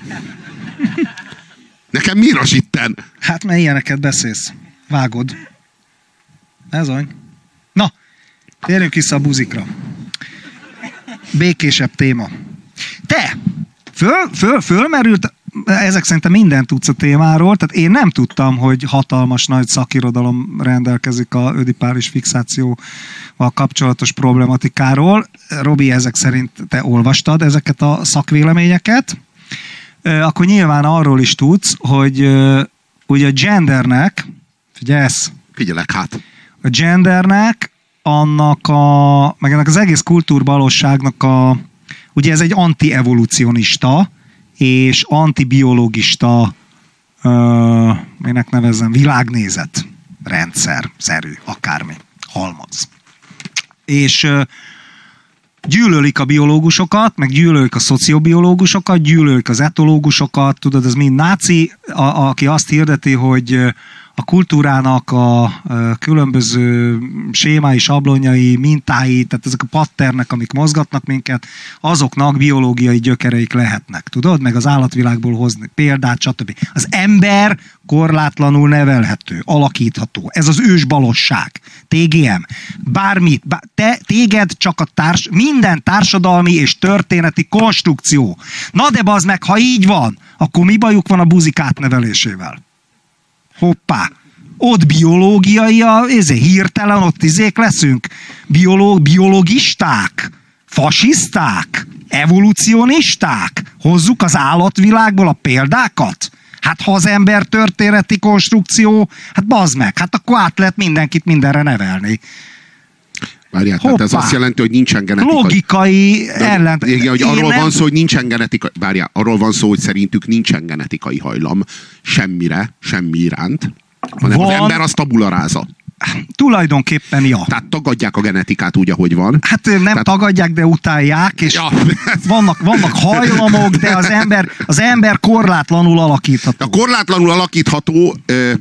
Nekem miért a sitten? Hát mert ilyeneket beszélsz. Vágod. Ez olyan. Na, térjünk vissza a buzikra. Békésebb téma. Te! Fölmerült, ezek szerintem mindent tudsz a témáról, tehát én nem tudtam, hogy hatalmas nagy szakirodalom rendelkezik a ödipális fixációval kapcsolatos problematikáról. Robi, ezek szerint te olvastad ezeket a szakvéleményeket. Akkor nyilván arról is tudsz, hogy ugye a gendernek, figyelsz? Figyelek hát. A gendernek meg ennek az egész kultúrbalosságnak ugye ez egy antievolucionista és antibiológista, minek nevezzem, világnézet rendszer, szerű, akármi, halmaz. És gyűlölik a biológusokat, meg gyűlölik a szociobiológusokat, gyűlölik az etológusokat, tudod, ez mind náci, aki azt hirdeti, hogy a kultúrának a különböző sémái, sablonjai, mintái, tehát ezek a patternek, amik mozgatnak minket, azoknak biológiai gyökereik lehetnek, tudod? Meg az állatvilágból hozni példát, stb. Az ember korlátlanul nevelhető, alakítható. Ez az ősbalosság. TGM. Bármit. Téged csak minden társadalmi és történeti konstrukció. Na de bazd meg, ha így van, akkor mi bajuk van a buzik átnevelésével? Hoppá! Ott biológiai, hirtelen ott leszünk. Biologisták, fasiszták, evolucionisták. Hozzuk az állatvilágból a példákat. Hát ha az ember történeti konstrukció, hát bazd meg, hát akkor át lehet mindenkit mindenre nevelni. Várjál, tehát ez azt jelenti, hogy nincsen genetikai... Logikai ellent... Igen, hogy arról van szó, hogy nincsen genetikai... Várjál, arról van szó, hogy szerintük nincsen genetikai hajlam semmire, semmi iránt, hanem az ember az tabula rasa. Tulajdonképpen ja. Tehát tagadják a genetikát úgy, ahogy van. Hát nem tehát... tagadják, de utálják, és ja. vannak hajlamok, de az ember korlátlanul alakítható. A korlátlanul alakítható...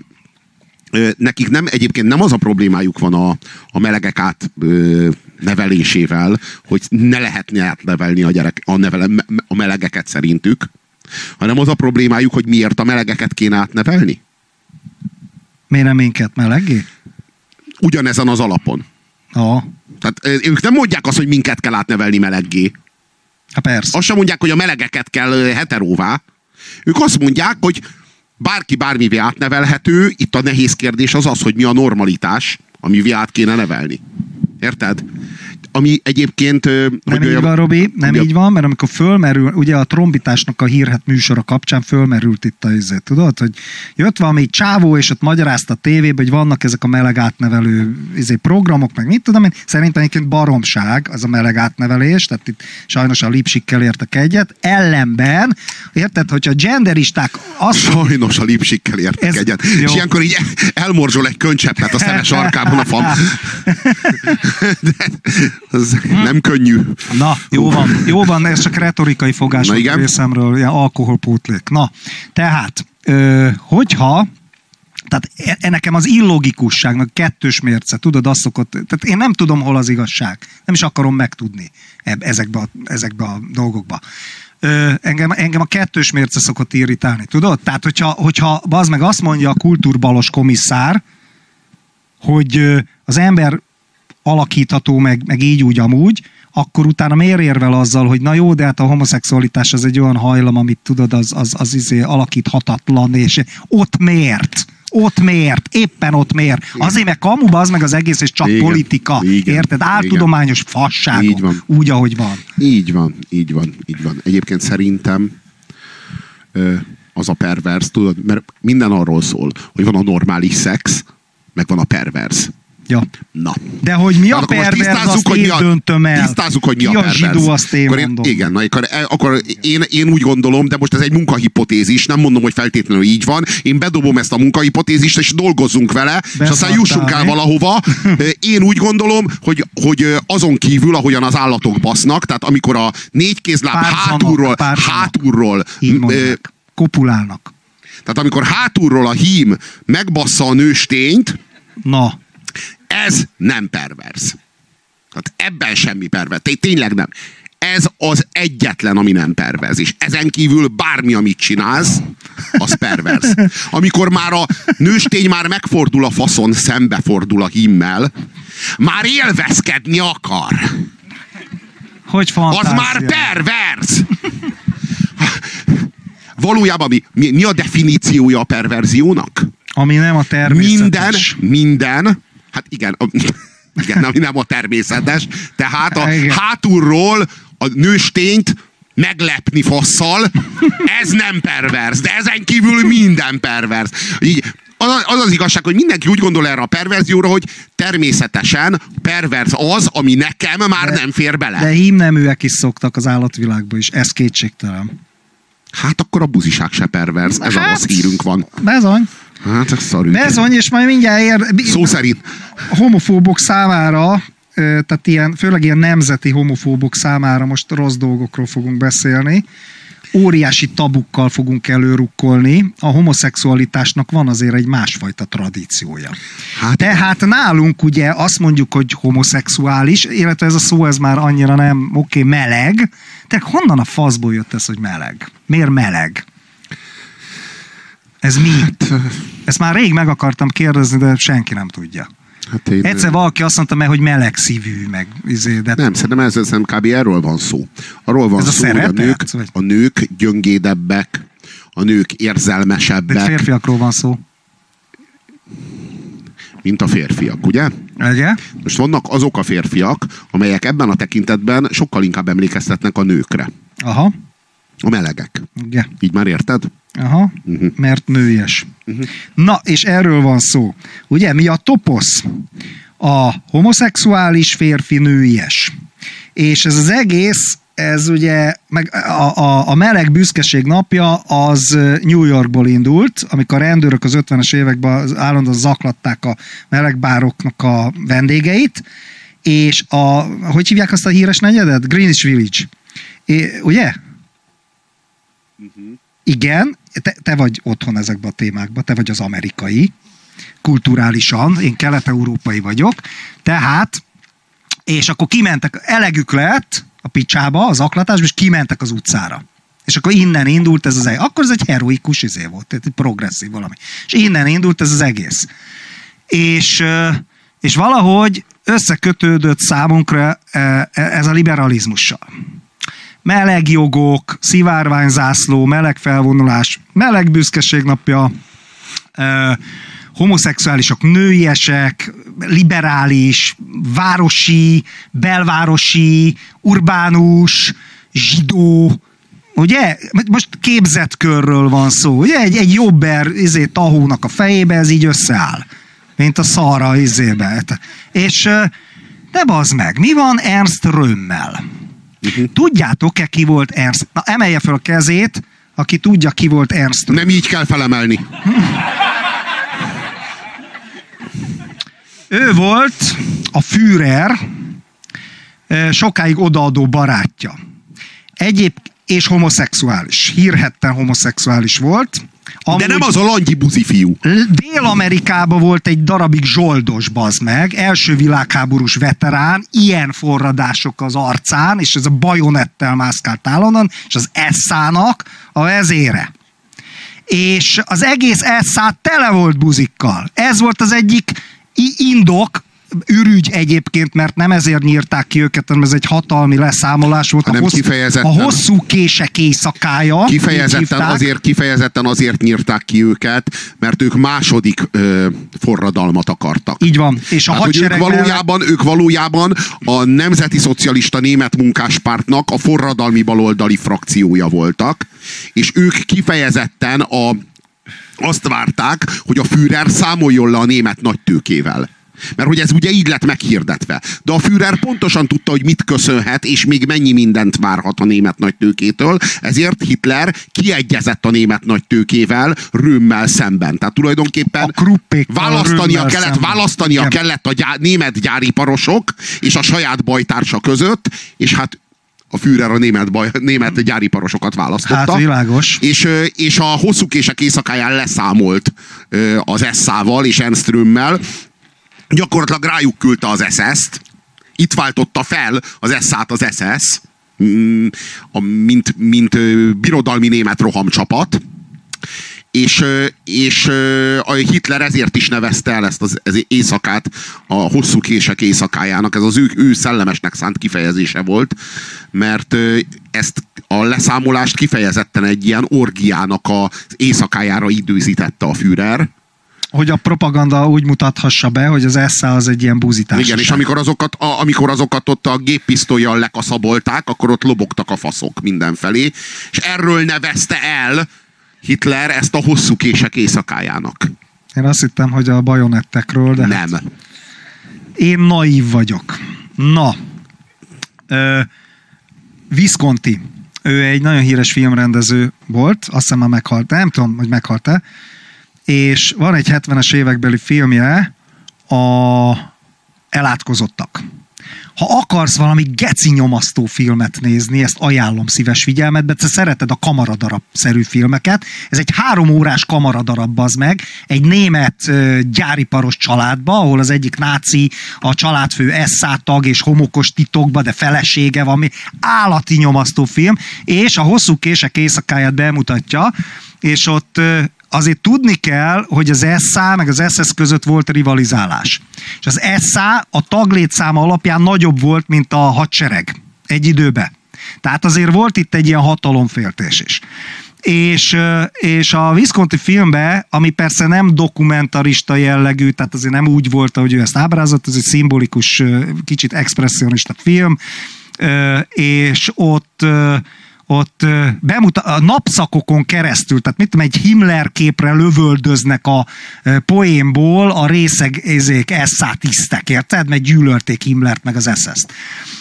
nekik egyébként nem az a problémájuk van a melegek nevelésével, hogy ne lehetne átnevelni a melegeket szerintük, hanem az a problémájuk, hogy miért a melegeket kéne átnevelni. Miért nem minket meleggé? Ugyanezen az alapon. Tehát ők nem mondják azt, hogy minket kell átnevelni meleggé. Hát persze. Azt sem mondják, hogy a melegeket kell heteróvá. Ők azt mondják, hogy bárki bármivé átnevelhető, itt a nehéz kérdés az, hogy mi a normalitás, amivé át kéne nevelni. Érted? Ami egyébként... Nem így van, Robi, nem így van, mert amikor fölmerül, ugye a trombitásnak a hírhet műsora kapcsán fölmerült itt a izé, tudod, hogy jött valami csávó, és ott magyarázta a tévébe, hogy vannak ezek a meleg átnevelő programok, meg mit tudom én, szerintem egyébként baromság az a meleg átnevelés, tehát itt sajnos a Lipsikkel értek egyet, ellenben, érted, hogyha genderisták... Sajnos a Lipsikkel értek egyet. Jó. És ilyenkor így elmorzsol egy könycseppet a szeme sarkában a fam. Ez nem könnyű. Na, jó van, ez csak retorikai fogás a részemről, ilyen alkoholpótlék. Na, tehát, tehát nekem az illogikusság, meg kettős mérce, tudod, azt szokott, tehát én nem tudom, hol az igazság. Nem is akarom megtudni ezekbe a dolgokba. Engem a kettős mérce szokott irritálni, tudod? Tehát, hogyha bazd meg azt mondja a kultúrbalos komisszár, hogy az ember alakítható, meg így úgy amúgy, akkor utána miért érvel azzal, hogy na jó, de hát a homoszexualitás az egy olyan hajlam, amit tudod, az alakíthatatlan, és ott miért? Éppen ott miért? Azért, mert kamuba az meg az egész, és csak politika. Érted? Áltudományos fasságok. Úgy, ahogy van. Így van. Egyébként szerintem az a pervers, tudod, mert minden arról szól, hogy van a normális szex, meg van a pervers. Ja. Na. De hogy mi a pervers, azt én döntöm el. Tisztázzuk, hogy mi ki a pervers. Zsidó, azt én mondom. Igen, akkor én úgy gondolom, de most ez egy munkahipotézis, nem mondom, hogy feltétlenül így van. Én bedobom ezt a munkahipotézist, és dolgozzunk vele, és aztán jussunk el valahova. Én úgy gondolom, hogy azon kívül, ahogyan az állatok basznak, tehát amikor a négy kézláb hátulról kopulálnak. Tehát amikor hátulról a hím megbassza a nőstényt, na, ez nem pervers. Tehát ebben semmi pervers. Tényleg nem. Ez az egyetlen, ami nem pervers. És ezen kívül bármi, amit csinálsz, az pervers. Amikor már a nőstény már megfordul a faszon, szembefordul a hímmel, már élvezkedni akar. Hogy fantázia? Az már pervers! Valójában mi a definíciója a perverziónak? Ami nem a természetes. Minden, hát igen, ami nem a természetes, tehát a hátulról a nőstényt meglepni fasszal, ez nem pervers, de ezen kívül minden pervers. Így az igazság, hogy mindenki úgy gondol erre a perverzióra, hogy természetesen perverz az, ami nekem már nem fér bele. De hímneműek is szoktak az állatvilágba is, ez kétségtelen. Hát akkor a buziság se perverz, ez a rossz hírünk van. Bezony. Hát ez szarű. Bezony, és majd mindjárt Szó szerint. Homofóbok számára, tehát főleg ilyen nemzeti homofóbok számára most rossz dolgokról fogunk beszélni. Óriási tabukkal fogunk előrukkolni. A homoszexualitásnak van azért egy másfajta tradíciója. Tehát nálunk ugye azt mondjuk, hogy homoszexuális, illetve ez a szó ez már annyira nem meleg. Tehát honnan a faszból jött ez, hogy meleg? Miért meleg? Ez mi? Ezt már rég meg akartam kérdezni, de senki nem tudja. Egyszer valaki azt mondta meg, hogy meleg szívű, meg de... Nem, szerintem ez kb. Erről van szó. Arról van szó, hogy a nők gyöngédebbek, a nők érzelmesebbek. De férfiakról van szó. Mint a férfiak, ugye? Ugye? Most vannak azok a férfiak, amelyek ebben a tekintetben sokkal inkább emlékeztetnek a nőkre. Aha. A melegek. Igen. Így már érted? Aha, mert nőies. Na, és erről van szó. Ugye, mi a toposz? A homoszexuális férfi nőies. És ez az egész, ez ugye, meg a meleg büszkeség napja az New Yorkból indult, amikor a rendőrök az 50-es években állandóan zaklatták a melegbároknak a vendégeit, és hogy hívják azt a híres negyedet? Greenwich Village. Ugye? Igen, te vagy otthon ezekben a témákban, te vagy az amerikai, kulturálisan, én kelet-európai vagyok, tehát, és akkor kimentek, elegük lett a picsába, az zaklatásba, és kimentek az utcára. És akkor innen indult ez az egész. Akkor ez egy heroikus volt, egy progresszív valami. És innen indult ez az egész. És valahogy összekötődött számunkra ez a liberalizmussal. Meleg jogok, szivárványzászló, meleg felvonulás, meleg büszkeség napja, homoszexuálisok, nőiesek, liberális, városi, belvárosi, urbánus, zsidó, ugye? Most képzett körről van szó, ugye? Egy jobber tahónak a fejébe ez így összeáll, mint a szarra izébe. És de bazd meg, mi van Ernst Römmel? Tudjátok-e, ki volt Ernst? Na, emelje fel a kezét, aki tudja, ki volt Ernst. Nem így kell felemelni. Ő volt a Führer sokáig odaadó barátja. És homoszexuális. Hírhedten homoszexuális volt. De nem az a langyi buzi fiú. Dél-Amerikában volt egy darabig zsoldos, bazd meg, első világháborús veterán, ilyen forradások az arcán, és ez a bajonettel mászkált állandóan, és az Esszának a vezére. És az egész Esszá tele volt buzikkal. Ez volt az egyik indok, ürügy egyébként, mert nem ezért nyírták ki őket, hanem ez egy hatalmi leszámolás volt. A hosszú kések éjszakája. Kifejezetten azért nyírták ki őket, mert ők második forradalmat akartak. Így van. És a hadsereg ők valójában a Nemzeti Szocialista Német Munkáspártnak a forradalmi baloldali frakciója voltak, és ők kifejezetten azt várták, hogy a Führer számoljon le a német nagytőkével. Mert hogy ez ugye így lett meghirdetve. De a Führer pontosan tudta, hogy mit köszönhet, és még mennyi mindent várhat a német nagytőkétől, ezért Hitler kiegyezett a német nagytőkével Römmel szemben. Tehát tulajdonképpen választania kellett a német gyáriparosok és a saját bajtársa között, és hát a Führer a német gyáriparosokat választotta. Hát világos. És a hosszú kések éjszakáján leszámolt az Esszával és Ernst Römmel. Gyakorlatilag rájuk küldte az SS-t, itt váltotta fel az Esszát az SS, mint birodalmi német rohamcsapat, és a Hitler ezért is nevezte el ezt az éjszakát a hosszú kések éjszakájának, ez az ő szellemesnek szánt kifejezése volt, mert ezt a leszámolást kifejezetten egy ilyen orgiának az éjszakájára időzítette a Führer. Hogy a propaganda úgy mutathassa be, hogy az Essa az egy ilyen buzitás. Igen, és amikor azokat ott a géppisztollyal lekaszabolták, akkor ott lobogtak a faszok mindenfelé, és erről nevezte el Hitler ezt a hosszú kések éjszakájának. Én azt hittem, hogy a bajonettekről, de... Nem. Hát én naív vagyok. Na. Visconti. Ő egy nagyon híres filmrendező volt, azt hiszem már meghalt, nem tudom, hogy meghalt-e, és van egy 70-es évekbeli filmje, a Elátkozottak. Ha akarsz valami geci nyomasztó filmet nézni, ezt ajánlom szíves figyelmetbe, te szereted a kamaradarab-szerű filmeket, ez egy 3 órás kamaradarab, bazd meg, egy német gyáriparos családba, ahol az egyik náci, a családfő SA tag és homokos titokba, de felesége van, állati nyomasztó film, és a Hosszú kések éjszakáját bemutatja, és ott azért tudni kell, hogy az SA meg az SS között volt rivalizálás. És az SA a taglétszáma alapján nagyobb volt, mint a hadsereg egy időben. Tehát azért volt itt egy ilyen hatalomféltés is. És a Visconti filmben, ami persze nem dokumentarista jellegű, tehát azért nem úgy volt, ahogy ő ezt ábrázolt, ez egy szimbolikus, kicsit expresszionista film, és ott a napszakokon keresztül, tehát mit tudom, egy Himmler képre lövöldöznek a poénból a részeg SA tisztek, érted? Mert gyűlölték Himmlert meg az SS-t.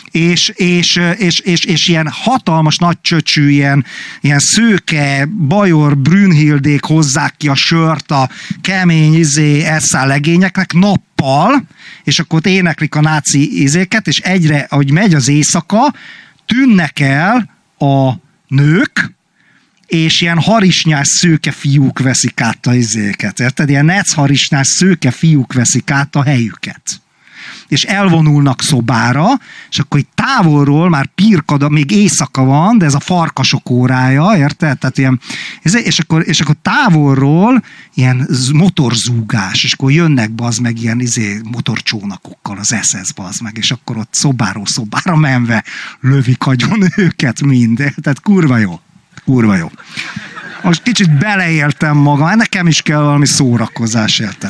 És ilyen hatalmas nagy csöcsű, ilyen szőke, bajor, Brünnhildék hozzák ki a sört a kemény SA legényeknek nappal, és akkor ott éneklik a náci izéket, és egyre, ahogy megy az éjszaka, tűnnek el a nők, és ilyen harisnyás szőke fiúk veszik át a izéket, érted? Ilyen necharisnyás szőke fiúk veszik át a helyüket. És elvonulnak szobára, és akkor itt távolról már pirkad, még éjszaka van, de ez a farkasok órája, érted? Tehát ilyen, és akkor távolról ilyen motorzúgás, és akkor jönnek bazd meg ilyen motorcsónakokkal az SS bazd meg, és akkor ott szobáról szobára menve lövik agyon őket mind. Tehát kurva jó. Kurva jó. Most kicsit beleéltem magam, nekem is kell valami szórakozás, érted?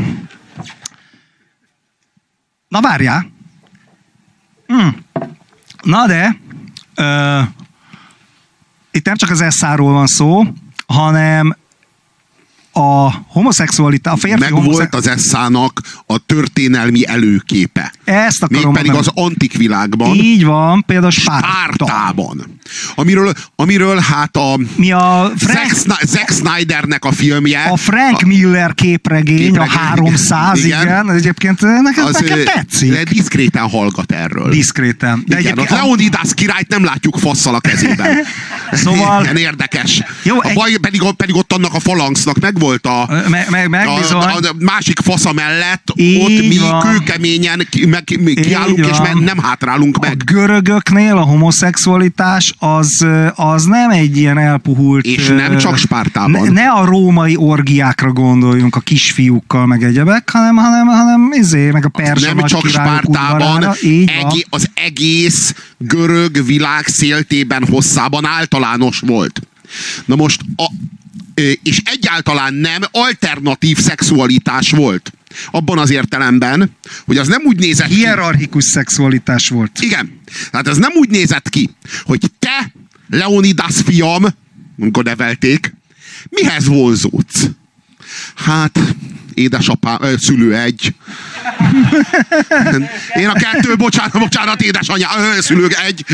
Na várjál! Na de, itt nem csak az SA-ról van szó, hanem a homoszexualitás, a férfi volt az SA-nak a történelmi előképe. Ezt akarom mégpedig az antik világban. Így van, például Spártában. Amiről hát Zack Snydernek a filmje. A Frank Miller képregény, a 300, igen. Egyébként nekem tetszik. Diszkréten hallgat erről. Diszkréten. De igen, a Leonidas királyt nem látjuk fasszal a kezében. Szóval... Igen, érdekes. Jó, pedig ott annak a falangsznak megvolt a másik fasza mellett, ott mi kőkeményen kiállunk, és nem hátrálunk meg. A görögöknél a homoszexualitás az nem egy ilyen elpuhult... És nem csak Spártában. Ne a római orgiákra gondoljunk a kisfiúkkal, meg egyebek, hanem meg a perzsa nem csak Spártában, az egész görög világ széltében, hosszában általános volt. Na most, és egyáltalán nem alternatív szexualitás volt. Abban az értelemben, hogy az nem úgy nézett ki... Hierarchikus szexualitás volt. Igen. Tehát ez nem úgy nézett ki, hogy te, Leonidas fiam, amikor nevelték, mihez vonzódsz? Hát, édesapám, szülő egy. Én a 2, bocsánat, édesanyám, szülő egy.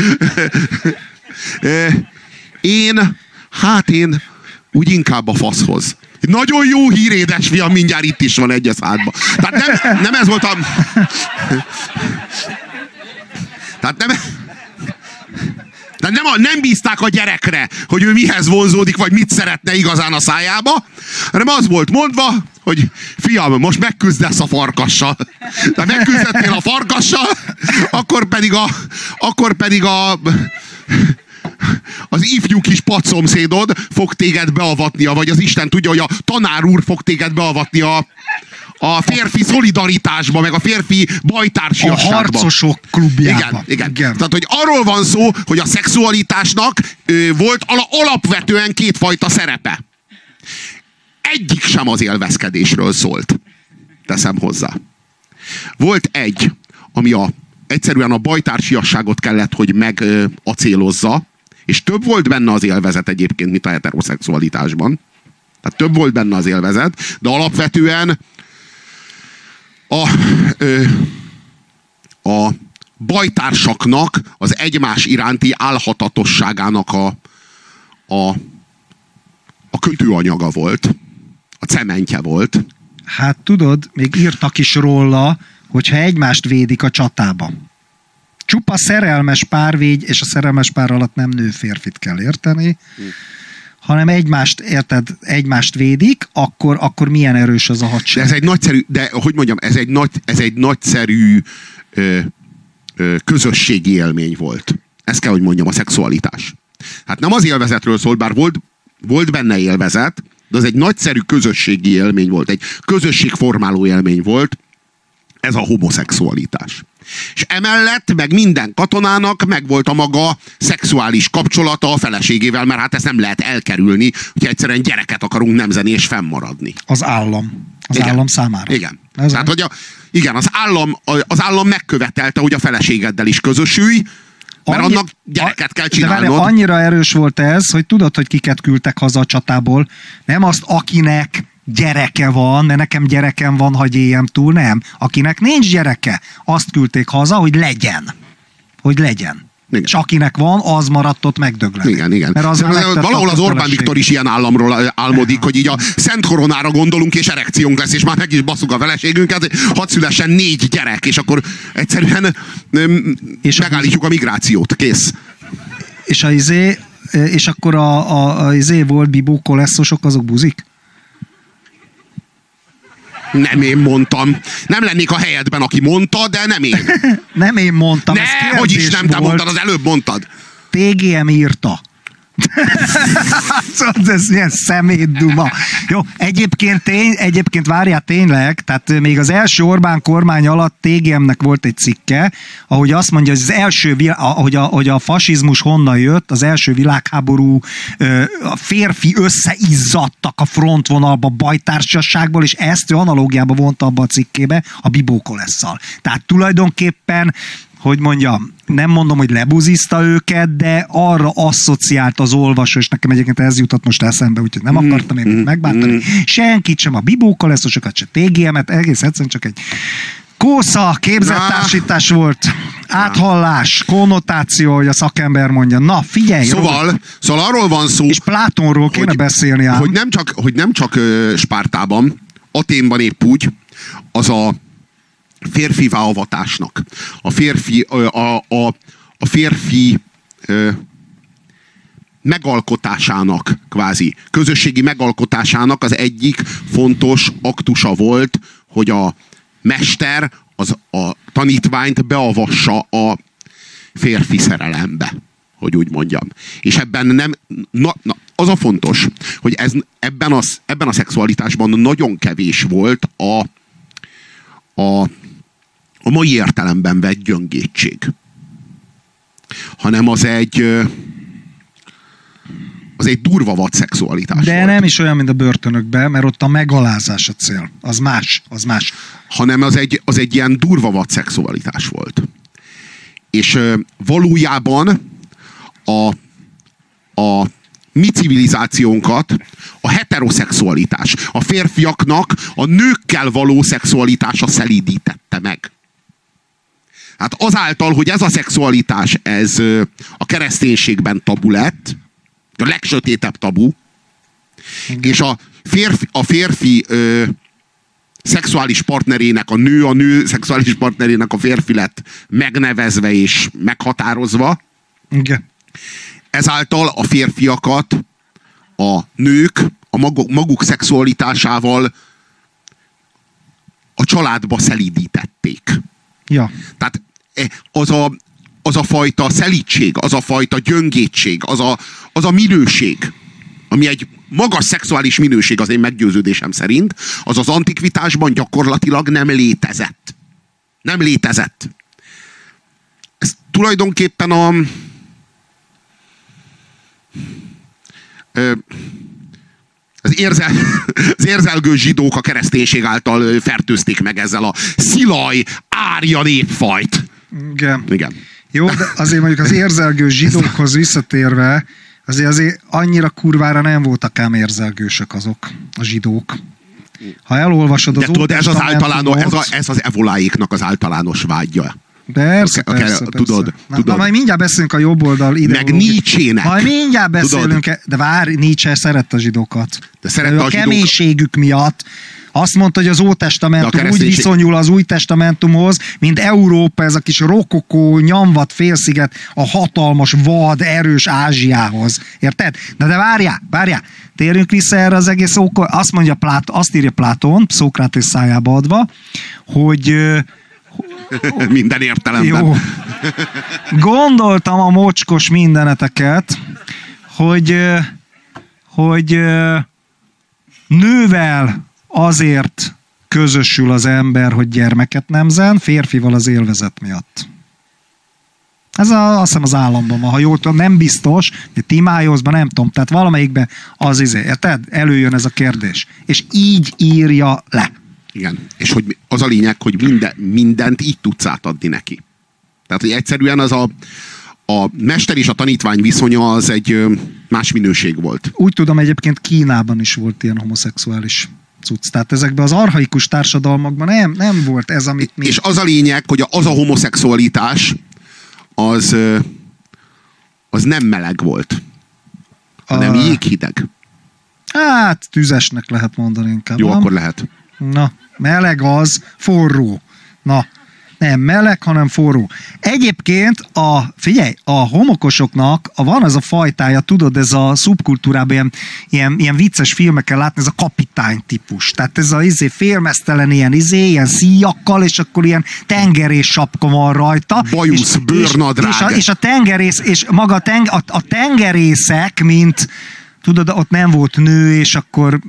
Én úgy inkább a faszhoz. Nagyon jó hír, édesfiam, mindjárt itt is van egy a szádba. Tehát nem ez volt a... Tehát nem bízták a gyerekre, hogy ő mihez vonzódik, vagy mit szeretne igazán a szájába, hanem az volt mondva, hogy fiam, most megküzdesz a farkassal. De megküzdettél a farkassal, akkor pedig az ifjú kis padszomszédod fog téged beavatnia, vagy az Isten tudja, hogy a tanár úr fog téged beavatni a férfi szolidaritásba, meg a férfi bajtársiasságba. A harcosok klubjába. Igen. Tehát, hogy arról van szó, hogy a szexualitásnak volt alapvetően 2 fajta szerepe. Egyik sem az élvezkedésről szólt. Teszem hozzá. Volt egy, ami egyszerűen a bajtársiasságot kellett, hogy megacélozza, és több volt benne az élvezet egyébként, mint a heteroszexualitásban. Tehát több volt benne az élvezet, de alapvetően a bajtársaknak az egymás iránti álhatatosságának a kötőanyaga volt. A cementje volt. Hát tudod, még írtak is róla, hogyha egymást védik a csatába. Csupa szerelmes pár véd, és a szerelmes pár alatt nem nő-férfit kell érteni, hanem egymást védik, akkor milyen erős az a hadsereg. De ez egy nagyszerű, ez egy nagyszerű közösségi élmény volt. Ezt kell, hogy mondjam, a szexualitás. Hát nem az élvezetről szólt, bár volt benne élvezet, de az egy nagyszerű közösségi élmény volt, egy közösségformáló élmény volt, ez a homoszexualitás. És emellett meg minden katonának megvolt a maga szexuális kapcsolata a feleségével, mert hát ezt nem lehet elkerülni, hogyha egyszerűen gyereket akarunk nemzeni és fennmaradni. Az állam. Állam számára. Igen. Tehát, hogy az állam megkövetelte, hogy a feleségeddel is közösülj, mert annak gyereket kell csinálnod. De annyira erős volt ez, hogy tudod, hogy kiket küldtek haza a csatából. Nem azt, akinek gyereke van, mert nekem gyerekem van, hagyj éljem túl, nem. Akinek nincs gyereke, azt küldték haza, hogy legyen. Igen. És akinek van, az maradt ott megdögleni. Igen. Mert az valahol az Orbán Viktor is ilyen államról álmodik, hogy így a Szent Koronára gondolunk, és erekciónk lesz, és már meg is basszuk a feleségünket, hadd szülessen 4 gyerek, és akkor egyszerűen megállítjuk a migrációt. Kész. És akkor a volt Bibó kolesszosok, azok buzik? Nem én mondtam. Nem lennék a helyedben, aki mondta, de nem én. Nem én mondtam. Hogy is nem, te mondtad, az előbb mondtad. TGM írta. Ez milyen szemétduma. Jó, egyébként várjál tényleg, tehát még az első Orbán kormány alatt TGM-nek volt egy cikke, ahogy azt mondja, hogy az első, ahogy a fasizmus honnan jött, az első világháború a férfi összeizzadtak a frontvonalba bajtársaságból, és ezt ő analógiába vonta abba a cikkébe a Bibó kolesszal. Tehát tulajdonképpen hogy mondjam, nem mondom, hogy lebuzizta őket, de arra asszociált az olvasó, és nekem egyébként ez jutott most eszembe, úgyhogy nem akartam én megbántani. Senkit sem, a bibókoleszosokat, se TGM-et, egész egyszerűen csak egy kósza, képzettársítás volt, áthallás, konnotáció, hogy a szakember mondja. Na, figyelj! Szóval arról van szó... És Plátonról kéne beszélni ám. Hogy nem csak Spártában, Athénban épp úgy, az a férfivá avatásnak, a férfi megalkotásának, kvázi közösségi megalkotásának az egyik fontos aktusa volt, hogy a mester a tanítványt beavassa a férfi szerelembe, hogy úgy mondjam. És ebben nem... az a fontos, hogy ebben a szexualitásban nagyon kevés volt a mai értelemben vett gyöngétség. Hanem az egy durva vad szexualitás de volt. Nem is olyan, mint a börtönökben, mert ott a megalázás a cél. Az más. Hanem az egy ilyen durva vad szexualitás volt. És valójában a mi civilizációnkat a heteroszexualitás, a férfiaknak a nőkkel való szexualitása szelídítette meg. Hát azáltal, hogy ez a szexualitás, ez a kereszténységben tabu lett, a legsötétebb tabu, és a férfi szexuális partnerének, a nő szexuális partnerének a férfi lett megnevezve és meghatározva. Igen. Ezáltal a férfiakat a nők a maguk szexualitásával a családba szelídítették. Ja. Tehát az a fajta szelídség, az a fajta gyöngétség, az a minőség, ami egy magas szexuális minőség az én meggyőződésem szerint, az antikvitásban gyakorlatilag nem létezett. Nem létezett. Ez tulajdonképpen az érzelgő zsidók a kereszténység által fertőzték meg ezzel a szilaj, árja népfajt. Igen. Jó, de azért mondjuk az érzelgő zsidókhoz visszatérve, Azért annyira kurvára nem voltak ám érzelgősök azok, a zsidók. Ha elolvasod az de tudod, ez az evoláiknak az általános vágya. Persze. Tudod. Na, majd mindjárt beszélünk a jobb oldal meg Nietzsének. Majd mindjárt beszélünk, de várj, Nietzsche szerette a zsidókat. De szerette a keménységük miatt. Azt mondta, hogy az Ótestamentum úgy viszonyul az Új Testamentumhoz, mint Európa, ez a kis rokokó, nyomvat félsziget a hatalmas, vad, erős Ázsiához. Érted? De várjál. Térjünk vissza erre az egész azt írja Platón, Szókratész szájába adva, hogy minden értelemben. Jó. Gondoltam a mocskos mindeneteket, hogy nővel azért közösül az ember, hogy gyermeket nemzen, férfival az élvezet miatt. Ez azt hiszem az államban van, ha jól tudom, nem biztos, de Timályozban nem tudom, tehát valamelyikben érted? Előjön ez a kérdés. És így írja le. Igen, és hogy az a lényeg, hogy mindent így tudsz átadni neki. Tehát, hogy egyszerűen az a mester és a tanítvány viszonya az egy más minőség volt. Úgy tudom, egyébként Kínában is volt ilyen homoszexuális cucc. Tehát ezekben az archaikus társadalmakban nem volt ez, amit mi... És az a lényeg, hogy az a homoszexualitás az nem meleg volt, hanem jéghideg. Hát tüzesnek lehet mondani inkább. Jó, nem? akkor lehet. Na, meleg az, forró. Na, nem meleg, hanem forró. Egyébként a homokosoknak van az a fajtája, tudod, ez a szubkultúrában ilyen vicces filmekkel látni, ez a kapitány típus. Tehát ez a félmeztelen ilyen szíjakkal, és akkor ilyen tengerész sapka van rajta. Bajusz, bőrnadrág. És a tengerész, és maga a tengerészek, mint tudod, ott nem volt nő, és akkor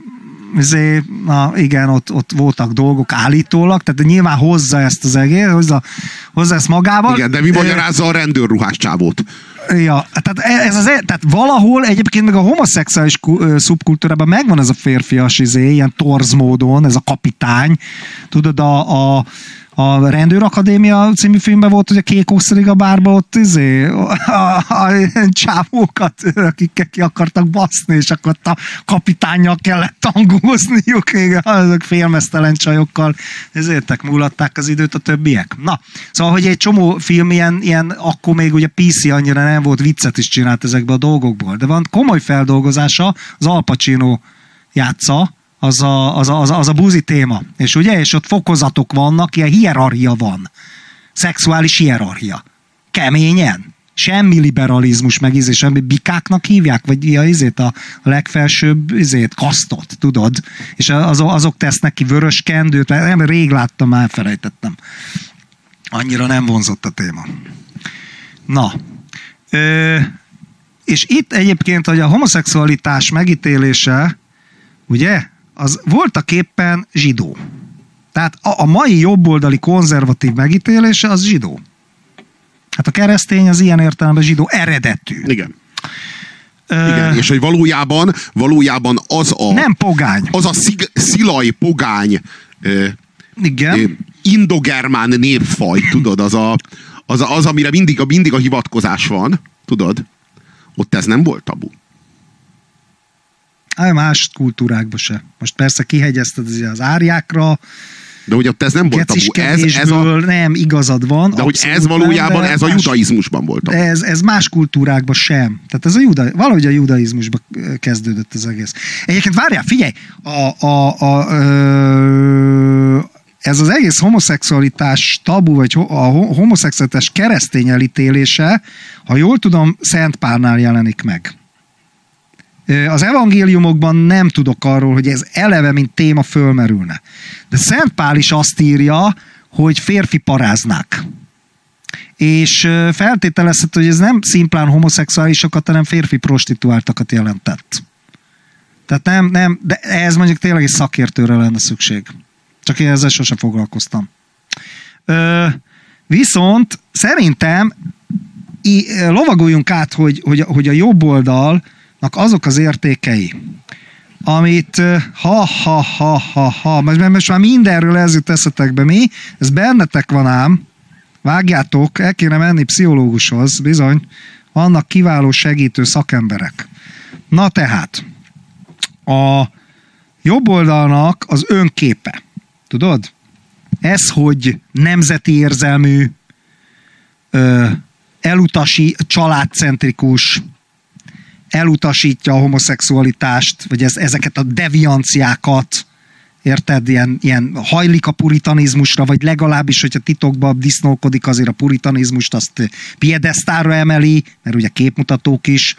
igen, ott voltak dolgok állítólag, tehát nyilván hozza ezt az egész, hozza ezt magával. Igen, de mi magyarázza a rendőrruhás csávót? Ja, tehát valahol egyébként meg a homoszexuális szubkultúrában megvan ez a férfias ilyen torz módon, ez a kapitány. Tudod, a Rendőrakadémia című filmben volt, hogy a Kék Osztriga bárba ott a csávókat, akik ki akartak baszni, és akkor a kapitánnyal kellett tangózniuk, azok félmeztelen csajokkal, ezért múlatták az időt a többiek. Na, szóval, hogy egy csomó film ilyen akkor még ugye PC annyira nem volt, viccet is csinált ezekbe a dolgokból, de van komoly feldolgozása, az Al Pacino játsza, az a buzi téma. És ott fokozatok vannak, ilyen hierarchia van. Szexuális hierarchia. Keményen. Semmi liberalizmus, meg semmi bikáknak hívják, vagy a legfelsőbb kasztot, tudod? És azok tesznek ki vörös kendőt, nem, rég láttam, már felejtettem. Annyira nem vonzott a téma. Na. És itt egyébként, hogy a homoszexualitás megítélése, ugye, az voltaképpen zsidó. Tehát a mai jobboldali konzervatív megítélése az zsidó. Hát a keresztény az ilyen értelemben zsidó eredetű. Igen. Igen, és hogy valójában az a... Nem pogány. Az a szilaj pogány igen. indogermán népfaj, tudod, az amire mindig a hivatkozás van, tudod, ott ez nem volt tabu. Más kultúrákban se. Most persze kihegyezted az árjákra, de hogy ott ez nem volt tabu. Nem, igazad van. De hogy ez valójában ez a judaizmusban volt tabu. Ez más kultúrákban sem. Tehát ez valahogy a judaizmusban kezdődött az egész. Egyébként várjál, figyelj! Ez az egész homoszexualitás tabu, vagy a homoszexualitás keresztény elítélése, ha jól tudom, Szent Pálnál jelenik meg. Az evangéliumokban nem tudok arról, hogy ez eleve, mint téma fölmerülne. De Szent Pál is azt írja, hogy férfi paráznák. És feltételezhető, hogy ez nem szimplán homoszexuálisokat, hanem férfi prostituáltakat jelentett. Tehát nem, de ez mondjuk tényleg egy szakértőre lenne szükség. Csak én ezzel sosem foglalkoztam. Viszont szerintem lovagoljunk át, hogy a jobb oldal azok az értékei, amit most már mindenről ez jut eszetekbe, ez bennetek van ám, vágjátok, el kéne menni pszichológushoz, bizony, vannak kiváló segítő szakemberek. Na tehát, a jobb oldalnak az önképe. Tudod? Ez, hogy nemzeti érzelmű, családcentrikus, elutasítja a homoszexualitást, vagy ezeket a devianciákat, érted? Ilyen hajlik a puritanizmusra, vagy legalábbis, hogyha titokban disznókodik, azért a puritanizmust azt piedesztálra emeli, mert ugye képmutatók is.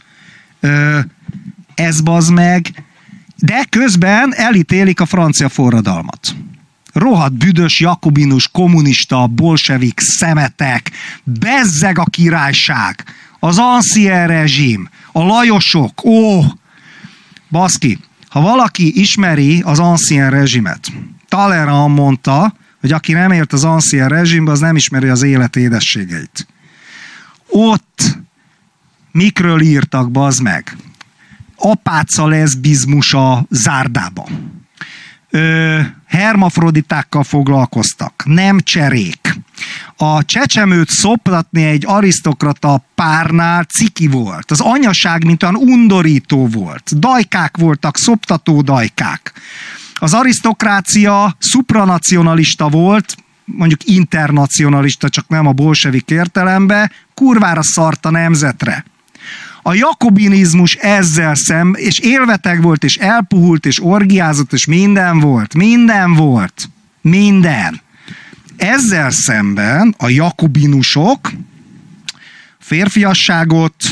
Ez bazd meg. De közben elítélik a francia forradalmat. Rohadt büdös, jakobinus, kommunista, bolsevik, szemetek, bezzeg a királyság, az ancien rezsim, a Lajosok, baszki, ha valaki ismeri az ancien rezsimet, Talleyrand mondta, hogy aki nem élt az ancien rezsimbe, az nem ismeri az élet édességeit. Ott mikről írtak, bazd meg? Apáca leszbizmus a zárdában. Hermafroditákkal foglalkoztak, nem cserék. A csecsemőt szoptatni egy arisztokrata párnál ciki volt. Az anyaság mint olyan undorító volt. Dajkák voltak, szoptató dajkák. Az arisztokrácia supranacionalista volt, mondjuk internacionalista, csak nem a bolsevik értelembe, kurvára szart a nemzetre. A jakobinizmus ezzel és élveteg volt, és elpuhult, és orgiázott, és minden volt. Ezzel szemben a jakobinusok férfiasságot,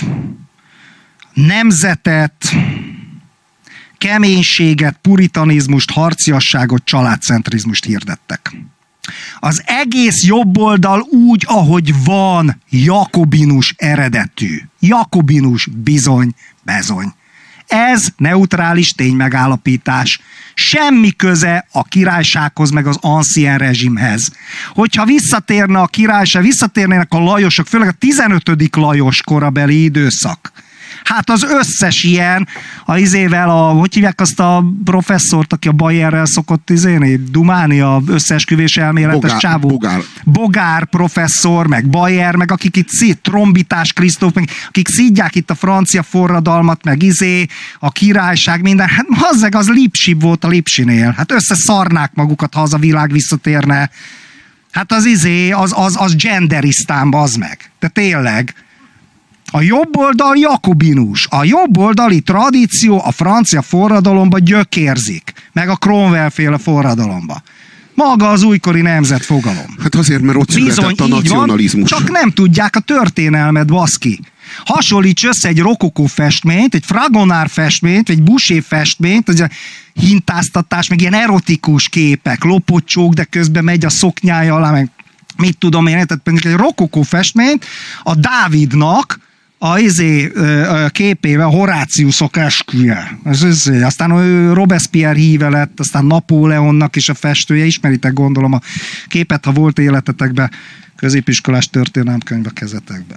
nemzetet, keménységet, puritanizmust, harciasságot, családcentrizmust hirdettek. Az egész jobboldal úgy, ahogy van, jakobinus eredetű. Jakobinus bizony. Ez neutrális ténymegállapítás. Semmi köze a királysághoz, meg az ancien rezsimhez. Hogyha visszatérne a királyság, visszatérnének a Lajosok, főleg a 15. Lajos korabeli időszak. Hát az összes ilyen, hogy hívják azt a professzort, aki a Bayerrel szokott dumálni, a összeesküvés elméletes csávó. Bogár professzor, meg Bayer, meg akik itt Trombitás Krisztóf, meg akik szídják itt a francia forradalmat, meg a királyság, minden. Hát az Lipsibb volt a Lipsinél. Hát összeszarnák magukat, ha az a világ visszatérne. Hát az genderisztán, bazd meg. De tényleg. A jobboldal jakobinus. A jobboldali tradíció a francia forradalomba gyökérzik. Meg a Cromwell-féle forradalomba. Maga az újkori nemzetfogalom. Hát azért, mert ott született a nacionalizmus. Van, csak nem tudják a történelmet, baszki. Hasonlíts össze egy rokokó festményt, egy Fragonard festményt, egy Boucher festményt, egy hintáztatás, meg ilyen erotikus képek, lopott de közben megy a szoknyája alá, meg mit tudom én, tehát például egy rokokó festményt a Dávidnak a képével Horáciusok esküje. Aztán Robespierre híve lett, aztán Napóleonnak is a festője. Ismeritek, gondolom, a képet, ha volt életetekben, középiskolás történelemkönyv a kezetekben.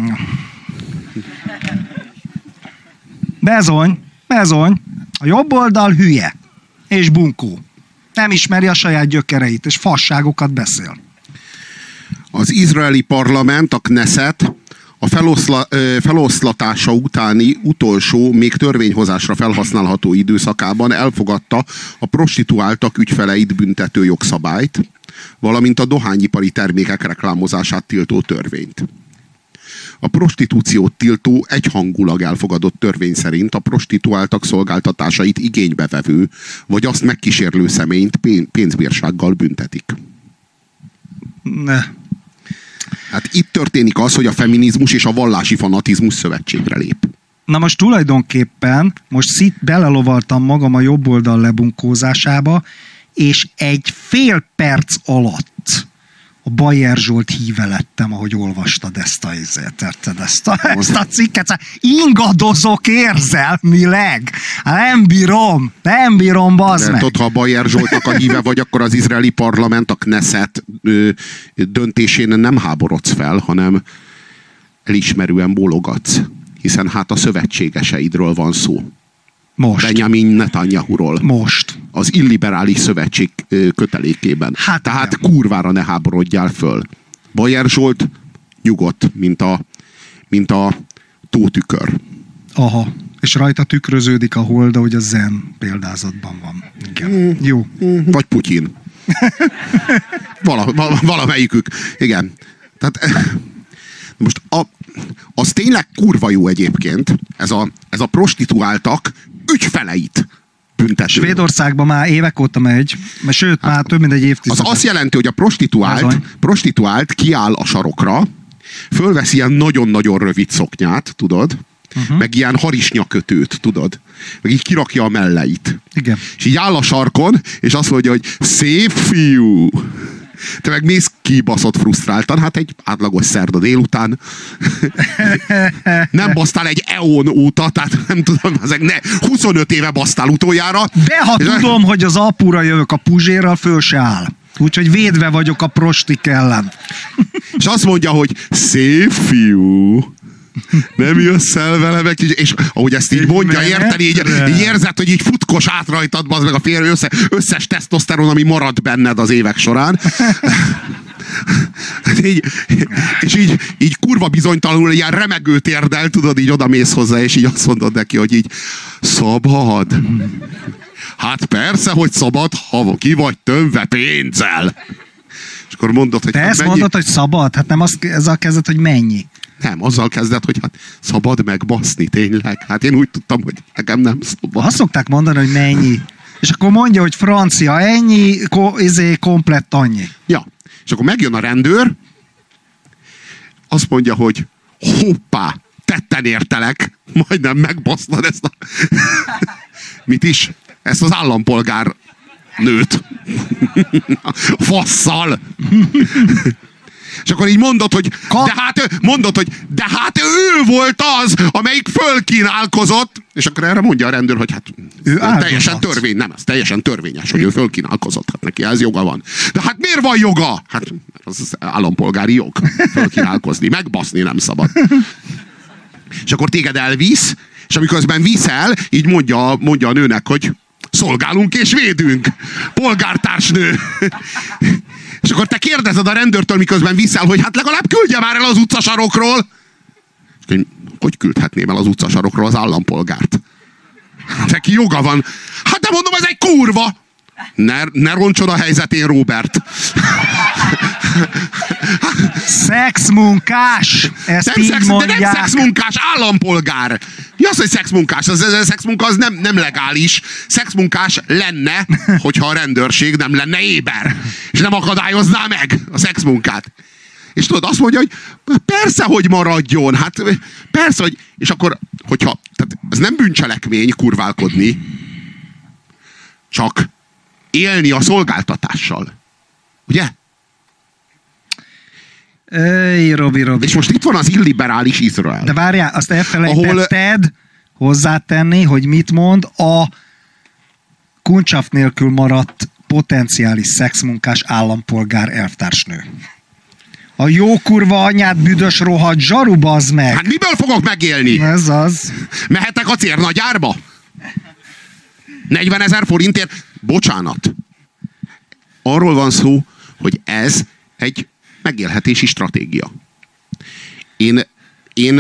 Bezony. A jobb oldal hülye és bunkó. Nem ismeri a saját gyökereit, és fasságokat beszél. Az izraeli parlament, a Knesset, a feloszlatása utáni utolsó, még törvényhozásra felhasználható időszakában elfogadta a prostituáltak ügyfeleit büntető jogszabályt, valamint a dohányipari termékek reklámozását tiltó törvényt. A prostitúciót tiltó egyhangulag elfogadott törvény szerint a prostituáltak szolgáltatásait igénybevevő, vagy azt megkísérlő személyt pénzbírsággal büntetik. Ne. Hát itt történik az, hogy a feminizmus és a vallási fanatizmus szövetségre lép. Na most tulajdonképpen, belelovaltam magam a jobb oldal lebunkózásába, és egy fél perc alatt a Bayer Zsolt híve lettem, ahogy olvastad ezt a cikket. Ingadozok érzelmileg. Nem bírom, bazd meg. Tudod, ha a Bayer Zsoltnak a híve vagy, akkor az izraeli parlament, a Knesset döntésén nem háborodsz fel, hanem elismerően bólogatsz. Hiszen hát a szövetségeseidről van szó. Most. Benjamin Netanyahuról. Most. Az illiberális szövetség kötelékében. Hát tehát kurvára ne háborodjál föl. Bayer Zsolt nyugodt, mint a tótükör. Aha. És rajta tükröződik a hold, ahogy a zen példázatban van. Igen. Jó. Vagy Putyin. Valamelyikük. Igen. Tehát most az tényleg kurva jó egyébként, ez a prostituáltak ügyfeleit büntető. Svédországban már évek óta megy, sőt, már több mint egy évtized. Az azt jelenti, hogy a prostituált kiáll a sarokra, fölvesz ilyen nagyon-nagyon rövid szoknyát, tudod? Meg ilyen harisnyakötőt, tudod? Meg így kirakja a melleit. Igen. És így áll a sarkon, és azt mondja, hogy szép fiú! Te meg mész kibaszott frusztráltan, hát egy átlagos szerda délután. Nem basztál egy eon óta, tehát nem tudom, 25 éve basztál utoljára. De ha tudom, hogy az apura jövök a Puzsérral, föl se áll. Úgyhogy védve vagyok a prostik ellen. És azt mondja, hogy szép fiú, nem jössz el vele, és ahogy ezt így mondja, érteni, így érzed, hogy így futkos át rajtad, bazd meg a férő összes tesztoszteron, ami marad benned az évek során. És így kurva bizonytalanul, ilyen remegő térdel, tudod, így odamész hozzá, és így azt mondod neki, hogy így szabad. Hát persze, hogy szabad, ha ki vagy tömve pénzzel. És akkor mondod, hogy... Te hát ezt mondod, hogy szabad? Hát nem ezzel kezdett, hogy mennyi? Nem, azzal kezdett, hogy hát szabad megbaszni tényleg. Hát én úgy tudtam, hogy nekem nem szabad. Azt szokták mondani, hogy mennyi. És akkor mondja, hogy francia ennyi, komplett annyi. Ja, és akkor megjön a rendőr, azt mondja, hogy hoppá, tetten értelek, majdnem megbasztad ezt a... Mit is? Ezt az állampolgár nőt. Fasszal. És akkor így mondod, hogy de hát ő volt az, amelyik fölkínálkozott, és akkor erre mondja a rendőr, hogy hát teljesen teljesen törvényes, hogy ő fölkínálkozott, hát neki ez joga van. De hát miért van joga? Hát az állampolgári jog. Fölkínálkozni, megbaszni nem szabad. És akkor téged elvisz, és amiközben viszel, így mondja a nőnek, hogy szolgálunk és védünk. Polgártársnő. És akkor te kérdezed a rendőrtől, miközben viszel, hogy hát legalább küldje már el az utcasarokról. Hogy küldhetném el az utcasarokról az állampolgárt? Neki joga van. Hát de mondom, ez egy kurva! Ne roncsod a helyzetén, Robert. Szexmunkás! Ezt így mondják. De nem szexmunkás, állampolgár. Mi az, hogy szexmunkás? A szexmunka az nem legális. Szexmunkás lenne, hogyha a rendőrség nem lenne éber. És nem akadályozná meg a szexmunkát. És tudod, azt mondja, hogy persze, hogy maradjon. Hát persze, hogy... És akkor, hogyha... Tehát ez nem bűncselekmény kurválkodni, csak élni a szolgáltatással. Ugye? Robi. És most itt van az illiberális Izrael. De várjál, azt elfelejtetted hozzátenni, hogy mit mond a kuncsaf nélkül maradt potenciális szexmunkás állampolgár elvtársnő. A jó kurva anyád büdös rohadt zsaru, bazd meg! Hát miből fogok megélni? Ez az. Mehetek a cérnagyárba? 40 000 forintért? Bocsánat. Arról van szó, hogy ez egy megélhetési stratégia. Én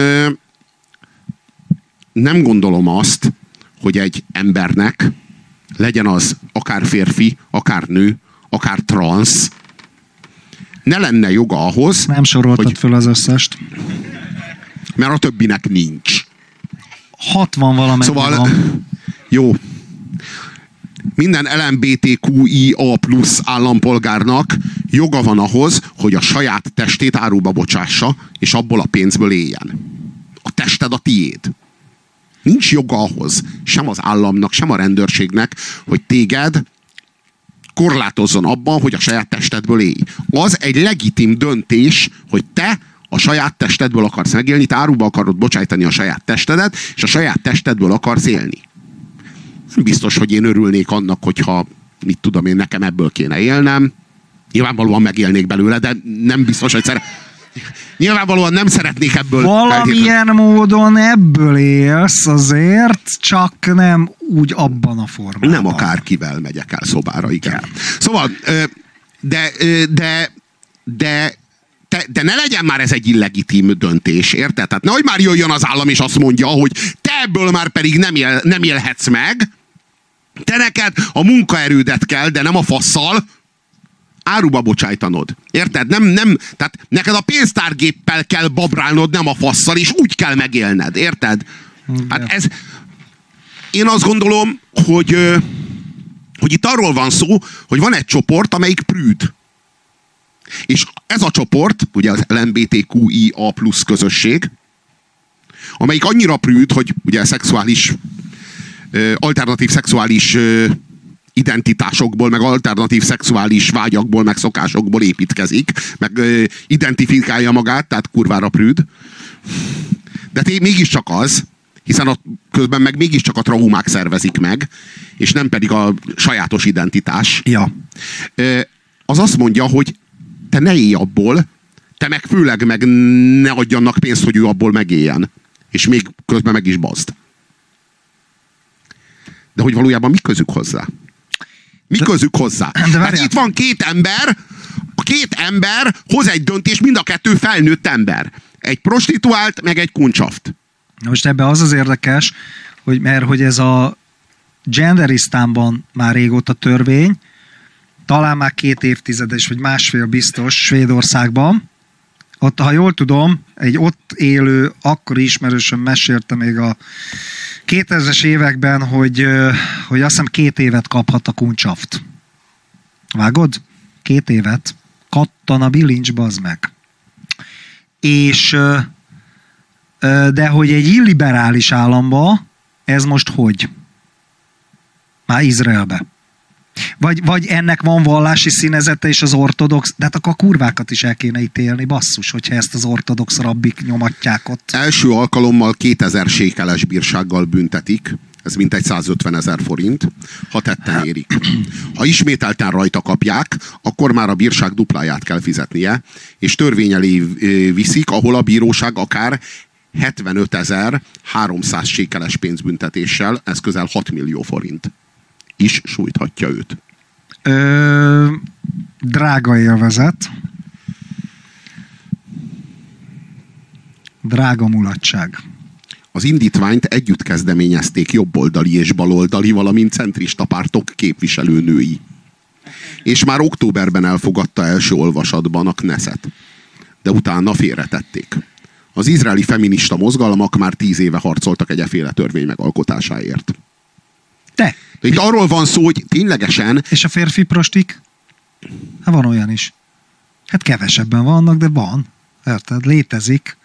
nem gondolom azt, hogy egy embernek legyen az akár férfi, akár nő, akár transz, ne lenne joga ahhoz, nem soroltad föl az összest. Mert a többinek nincs. 60 valamennyi szóval, van. Jó. Minden LMBTQIA+ állampolgárnak joga van ahhoz, hogy a saját testét áruba bocsássa, és abból a pénzből éljen. A tested a tiéd. Nincs joga ahhoz, sem az államnak, sem a rendőrségnek, hogy téged korlátozzon abban, hogy a saját testedből élj. Az egy legitim döntés, hogy te a saját testedből akarsz megélni, te áruba akarod bocsájtani a saját testedet, és a saját testedből akarsz élni. Biztos, hogy én örülnék annak, hogyha, mit tudom én, nekem ebből kéne élnem. Nyilvánvalóan megélnék belőle, de nem biztos, hogy nyilvánvalóan nem szeretnék ebből... Valamilyen módon ebből élsz azért, csak nem úgy abban a formában. Nem akárkivel megyek el szobára, igen. Szóval, de ne legyen már ez egy illegitim döntés, érted? Tehát nehogy már jöjjön az állam és azt mondja, hogy te ebből már pedig nem élhetsz meg, te neked a munkaerődet kell, de nem a fasszal áruba bocsájtanod. Érted? Tehát neked a pénztárgéppel kell babrálnod, nem a fasszal, és úgy kell megélned. Érted? Hát ez... Én azt gondolom, hogy itt arról van szó, hogy van egy csoport, amelyik prűd. És ez a csoport, ugye az LMBTQIA+ közösség, amelyik annyira prűd, hogy ugye alternatív szexuális identitásokból, meg alternatív szexuális vágyakból, meg szokásokból építkezik, meg identifikálja magát, tehát kurvára prűd. De mégiscsak az, hiszen közben meg mégiscsak a traumák szervezik meg, és nem pedig a sajátos identitás. Ja. Az azt mondja, hogy te ne élj abból, te meg főleg meg ne adj annak pénzt, hogy ő abból megéljen. És még közben meg is bazd. De hogy valójában mi közük hozzá? Mi közük hozzá? Hát itt van két ember hoz egy döntést, mind a kettő felnőtt ember. Egy prostituált, meg egy kuncsaft. Most ebben az érdekes, hogy ez a genderisztánban már régóta törvény, talán már 2 évtizedes, vagy másfél biztos Svédországban. Ott, ha jól tudom, egy ott élő, akkori ismerősöm mesélte még a 2000-es években, hogy azt hiszem 2 évet kaphat a kuncsaft. Vágod? 2 évet. Kattan a bilincs, bazd meg. És de hogy egy illiberális államba ez most hogy? Már Izraelbe. Vagy ennek van vallási színezete és az ortodox, de hát akkor a kurvákat is el kéne ítélni, basszus, hogyha ezt az ortodox rabbik nyomatják ott. Első alkalommal 2000 sékeles bírsággal büntetik, ez mintegy 150 000 forint, ha tetten érik. Ha ismételten rajta kapják, akkor már a bírság dupláját kell fizetnie, és törvény elé viszik, ahol a bíróság akár 75 300 sékeles pénzbüntetéssel, ez közel 6 millió forint is sújthatja őt. Drága élvezet. Drága mulatság. Az indítványt együtt kezdeményezték jobboldali és baloldali, valamint centrista pártok képviselőnői. És már októberben elfogadta első olvasatban a Knesset. De utána félretették. Az izraeli feminista mozgalmak már 10 éve harcoltak egyeféle törvény megalkotásáért. De itt arról van szó, hogy ténylegesen... És a férfi prostik? Hát van olyan is. Hát kevesebben vannak, de van. Érted? Létezik.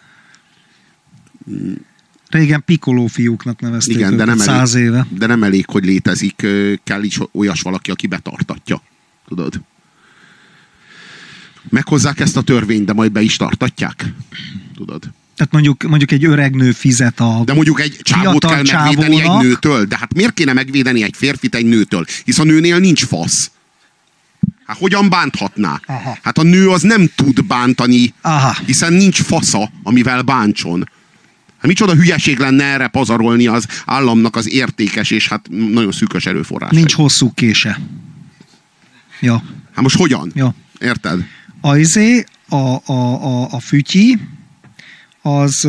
Régen pikoló fiúknak nevezték. Igen, de nem 100 éve. De nem elég, hogy létezik. Kell is olyas valaki, aki betartatja. Tudod? Meghozzák ezt a törvényt, de majd be is tartatják. Tudod? Tehát mondjuk egy öreg nő fizet a... De mondjuk egy csávót kell megvédeni egy nőtől. De hát miért kéne megvédeni egy férfit egy nőtől? Hisz a nőnél nincs fasz. Hát hogyan bánthatná? Aha. Hát a nő az nem tud bántani, hiszen nincs fasza, amivel bántson. Hát micsoda hülyeség lenne erre pazarolni az államnak az értékes és hát nagyon szűkös erőforrásai. Nincs hosszú kése. Ja. Hát most hogyan? Ja. Érted? A fütyi az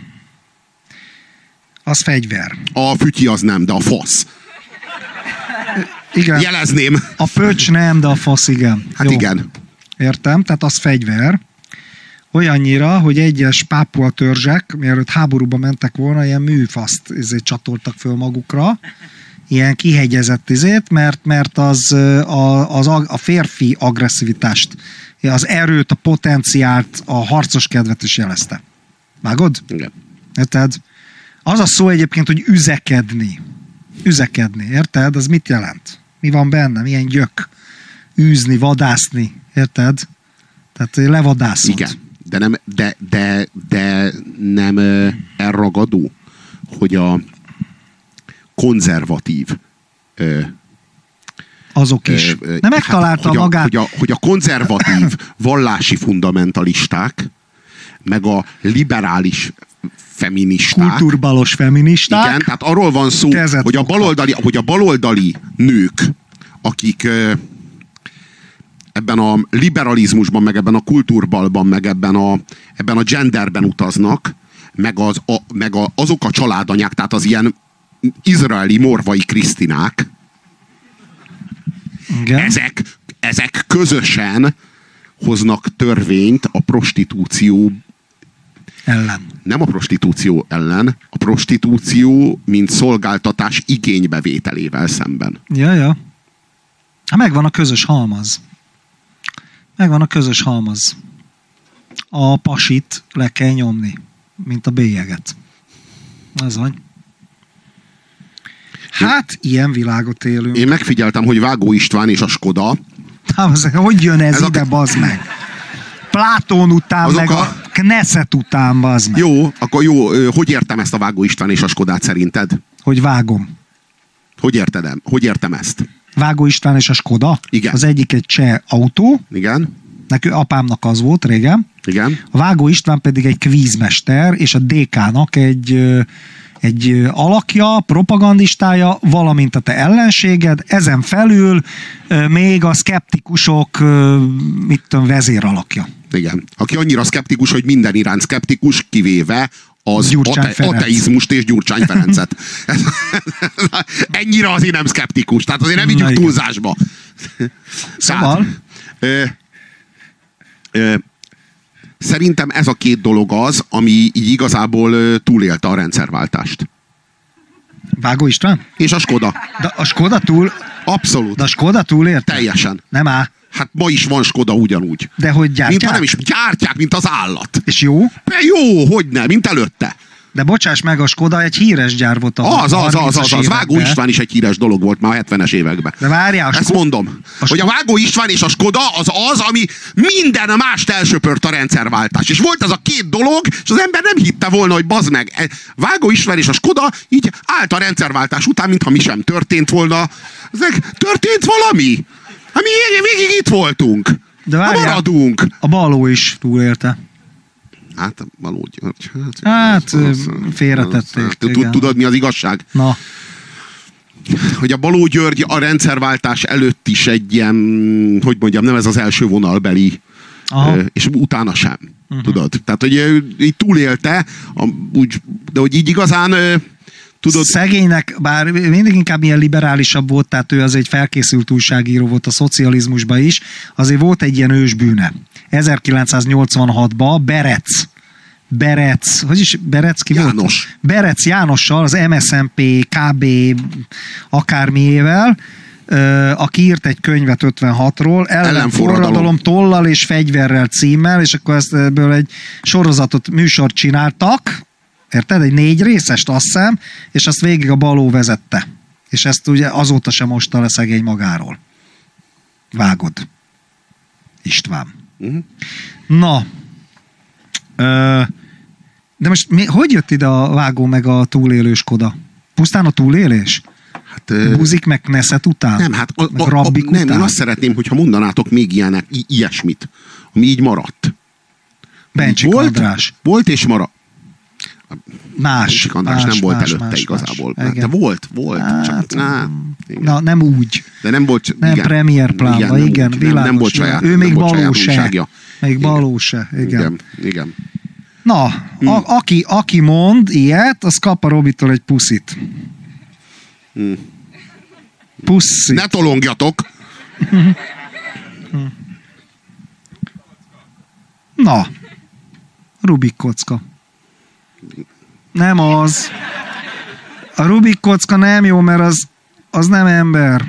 fegyver. A fütyi az nem, de a fasz. Igen. Jelezném. A pöcs nem, de a fasz igen. Hát jó. Igen. Értem, tehát az fegyver. Olyannyira, hogy egyes pápua törzsek, mielőtt háborúba mentek volna, ilyen műfaszt csatoltak föl magukra, ilyen kihegyezett mert az a férfi agresszivitást, az erőt, a potenciált, a harcos kedvet is jelezte. Vágod? Igen. Érted? Az a szó egyébként, hogy üzekedni. Üzekedni, érted? Az mit jelent? Mi van benne? Milyen gyök? Űzni, vadászni, érted? Tehát levadászod. Igen, de nem elragadó, hogy a konzervatív azok is. Nem megtalálta magát. Hogy a konzervatív vallási fundamentalisták meg a liberális feministák. Kultúrbalos feministák. Igen, tehát arról van szó, hogy a baloldali nők, akik ebben a liberalizmusban, meg ebben a kultúrbalban, meg ebben a genderben utaznak, meg azok a családanyák, tehát az ilyen izraeli morvai Krisztinák, Igen. ezek közösen hoznak törvényt a prostitúció Ellen. nem a prostitúció ellen, a prostitúció, mint szolgáltatás igénybevételével szemben. Ja. Megvan a közös halmaz. Megvan a közös halmaz. A pasit le kell nyomni, mint a bélyeget. Ez van. Hát, ilyen világot élünk. Én megfigyeltem, hogy Vágó István és a Skoda... Hogy jön ez ide, bazd meg? Plátón után, meg a Knesset után, bazd meg. Jó, akkor jó, hogy értem ezt a Vágó István és a Skodát szerinted? Hogy vágom. Hogy értem ezt? Vágó István és a Skoda? Igen. Az egyik egy cseh autó. Igen. Neki apámnak az volt régen. Igen. A Vágó István pedig egy kvízmester, és a DK-nak egy alakja, propagandistája, valamint a te ellenséged, ezen felül még a szkeptikusok, vezéralakja. Igen. Aki annyira szkeptikus, hogy minden iránt szkeptikus, kivéve az ateizmust és Gyurcsány Ferencet. Ennyire azért nem szkeptikus, tehát azért nem vigyük túlzásba. Szóval? Szerintem ez a két dolog az, ami így igazából túlélte a rendszerváltást. Vágó István? És a Skoda. De a Skoda túl... Abszolút. De a Skoda túlélte? Teljesen. Nem áll. Hát ma is van Skoda ugyanúgy. De hogy gyártják? Mintha nem is gyártják, mint az állat. És jó? Jó, hogyne, mint előtte. De bocsáss meg, a Skoda egy híres gyár volt a Az Vágó István is egy híres dolog volt már a 70-es években. De várjál, ezt mondom, hogy a Vágó István és a Skoda az, ami minden mást elsöpört a rendszerváltás. És volt az a két dolog, és az ember nem hitte volna, hogy bazd meg. Vágó István és a Skoda így állt a rendszerváltás után, mintha mi sem történt volna. Történt valami? Hát mi végig itt voltunk. De várjál, maradunk. A Baló is túlélte. Hát valahogy. Félretették. Tudod, mi az igazság? Na. Hogy a Baló György a rendszerváltás előtt is egy ilyen, hogy mondjam, nem ez az első vonalbeli, és utána sem. Tudod? Tehát, hogy így túlélte, de hogy így igazán... Tudod? Szegénynek, bár mindig inkább ilyen liberálisabb volt, tehát ő az egy felkészült újságíró volt a szocializmusban is, azért volt egy ilyen ősbűne. 1986-ban Berec, hogy is Berec ki volt? János. Berec Jánossal, az MSZNP KB akármiével, aki írt egy könyvet 56-ról, ellenforradalom tollal és fegyverrel címmel, és akkor ebből egy sorozatot, műsort csináltak, érted? Egy 4 részest, azt hiszem, és azt végig a Baló vezette. És ezt ugye azóta sem mosta le szegény magáról. Vágod. István. Na. De most hogy jött ide a Vágó meg a túlélő Skoda? Pusztán a túlélés? Hát, Buzik meg Knesset után? Nem, hát Rabbik után? Nem, én azt szeretném, hogyha mondanátok még ilyesmit, ami így maradt. Bencsik András. Volt és maradt. Más nem volt előtte igazából. De volt. Hát, csak, nem úgy. De nem volt. Nem igen, premier plánba, igen, világos. Nem volt saját. Ő még Baló se. Még Baló se, igen. Na, aki mond ilyet, az kap a Robitól egy puszit. Puszit. Ne tolongjatok! Na, Rubik kocka. Nem az. A Rubik kocka nem jó, mert az nem ember.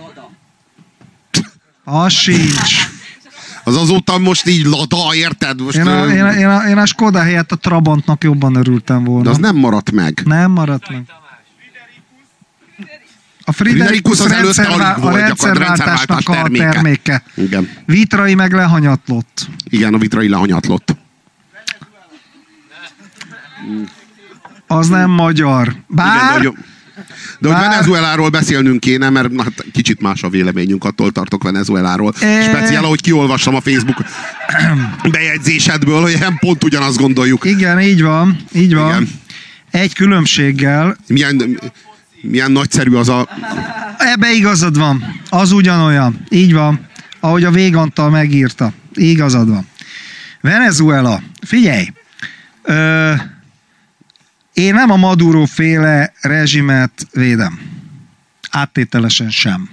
Az sincs. Az azóta most így lada, érted? Most én a Skoda helyett a Trabantnak jobban örültem volna. De az nem maradt meg. Nem maradt meg. A Friderikus az előtte alig volt, a rendszerváltás terméke. Igen. Vitrai meg lehanyatlott. Igen, a Vitrai lehanyatlott. Az nem magyar. Bár... Igen, de hogy Venezueláról beszélnünk kéne, mert hát, kicsit más a véleményünk, attól tartok Venezueláról. Speciál, ahogy kiolvassam a Facebook bejegyzésedből, hogy nem pont ugyanazt gondoljuk. Igen, így van. Igen. Egy különbséggel. Milyen nagyszerű az a... Ebbe igazad van. Az ugyanolyan. Így van. Ahogy a Végantal megírta. Igazad van. Venezuela. Figyelj! Én nem a Maduro féle rezsimet védem. Áttételesen sem.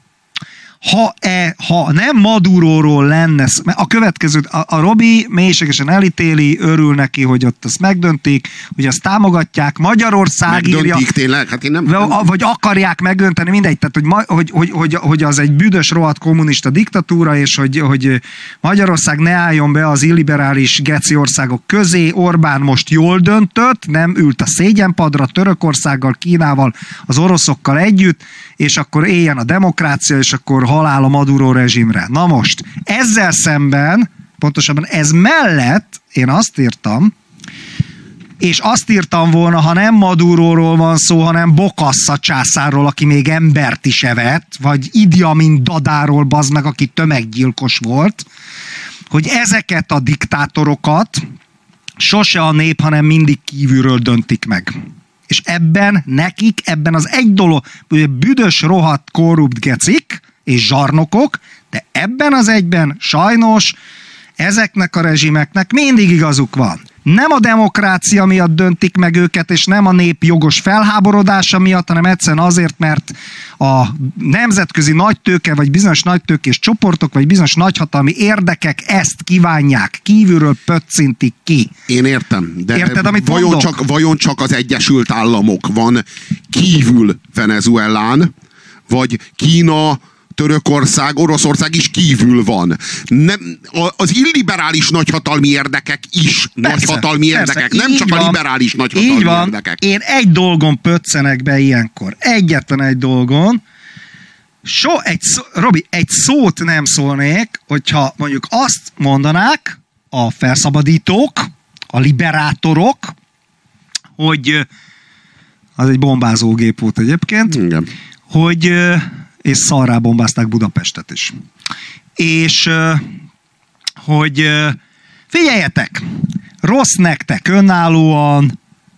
Ha nem Maduróról lenne, a következőt, a Robi mélységesen elítéli, örül neki, hogy ott ezt megdöntik, hogy azt támogatják, Magyarország írja. Tényleg? Hát én nem. Vagy akarják megdönteni, mindegy, tehát hogy az egy büdös, rohadt kommunista diktatúra, és hogy Magyarország ne álljon be az illiberális geci országok közé. Orbán most jól döntött, nem ült a szégyenpadra Törökországgal, Kínával, az oroszokkal együtt, és akkor éljen a demokrácia, és akkor halál a Maduro rezsimre. Na most, ezzel szemben, pontosabban ez mellett én azt írtam, és azt írtam volna, ha nem Maduróról van szó, hanem Bokassa császárról, aki még embert is evett, vagy Idi Amin Dadáról, bazd meg, aki tömeggyilkos volt, hogy ezeket a diktátorokat sose a nép, hanem mindig kívülről döntik meg. És ebben az egy dolog, hogy büdös, rohadt, korrupt gecik és zsarnokok, de ebben az egyben sajnos ezeknek a rezsimeknek mindig igazuk van. Nem a demokrácia miatt döntik meg őket, és nem a nép jogos felháborodása miatt, hanem egyszerűen azért, mert a nemzetközi nagytőke, vagy bizonyos nagytőkés csoportok, vagy bizonyos nagyhatalmi érdekek ezt kívánják, kívülről pöccintik ki. Én értem, de érted, amit vajon csak az Egyesült Államok van kívül Venezuelán, vagy Kína, Törökország, Oroszország is kívül van. Nem, az illiberális nagyhatalmi érdekek is nagyhatalmi érdekek, nem csak a liberális nagyhatalmi érdekek. Én egy dolgon pöccenek be ilyenkor. Egyetlen egy dolgon. Robi, egy szót nem szólnék, hogyha mondjuk azt mondanák a felszabadítók, a liberátorok, hogy az egy bombázógép volt egyébként, igen, hogy és szarrá bombázták Budapestet is. És hogy figyeljetek, rossz nektek önállóan,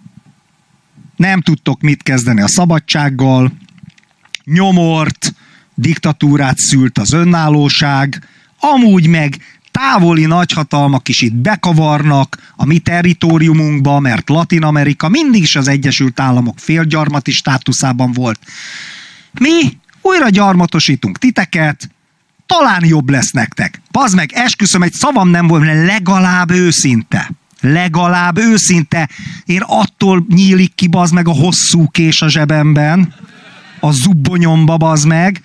nem tudtok mit kezdeni a szabadsággal, nyomort, diktatúrát szült az önállóság, amúgy meg távoli nagyhatalmak is itt bekavarnak a mi territóriumunkba, mert Latin-Amerika mindig is az Egyesült Államok félgyarmati státuszában volt. Mi újra gyarmatosítunk titeket, talán jobb lesz nektek. Pazd meg, esküszöm, egy szavam nem volt, legalább őszinte. Legalább őszinte. Én attól nyílik ki, bazd meg, a hosszú kés a zsebemben, a zubbonyomba, bazd meg,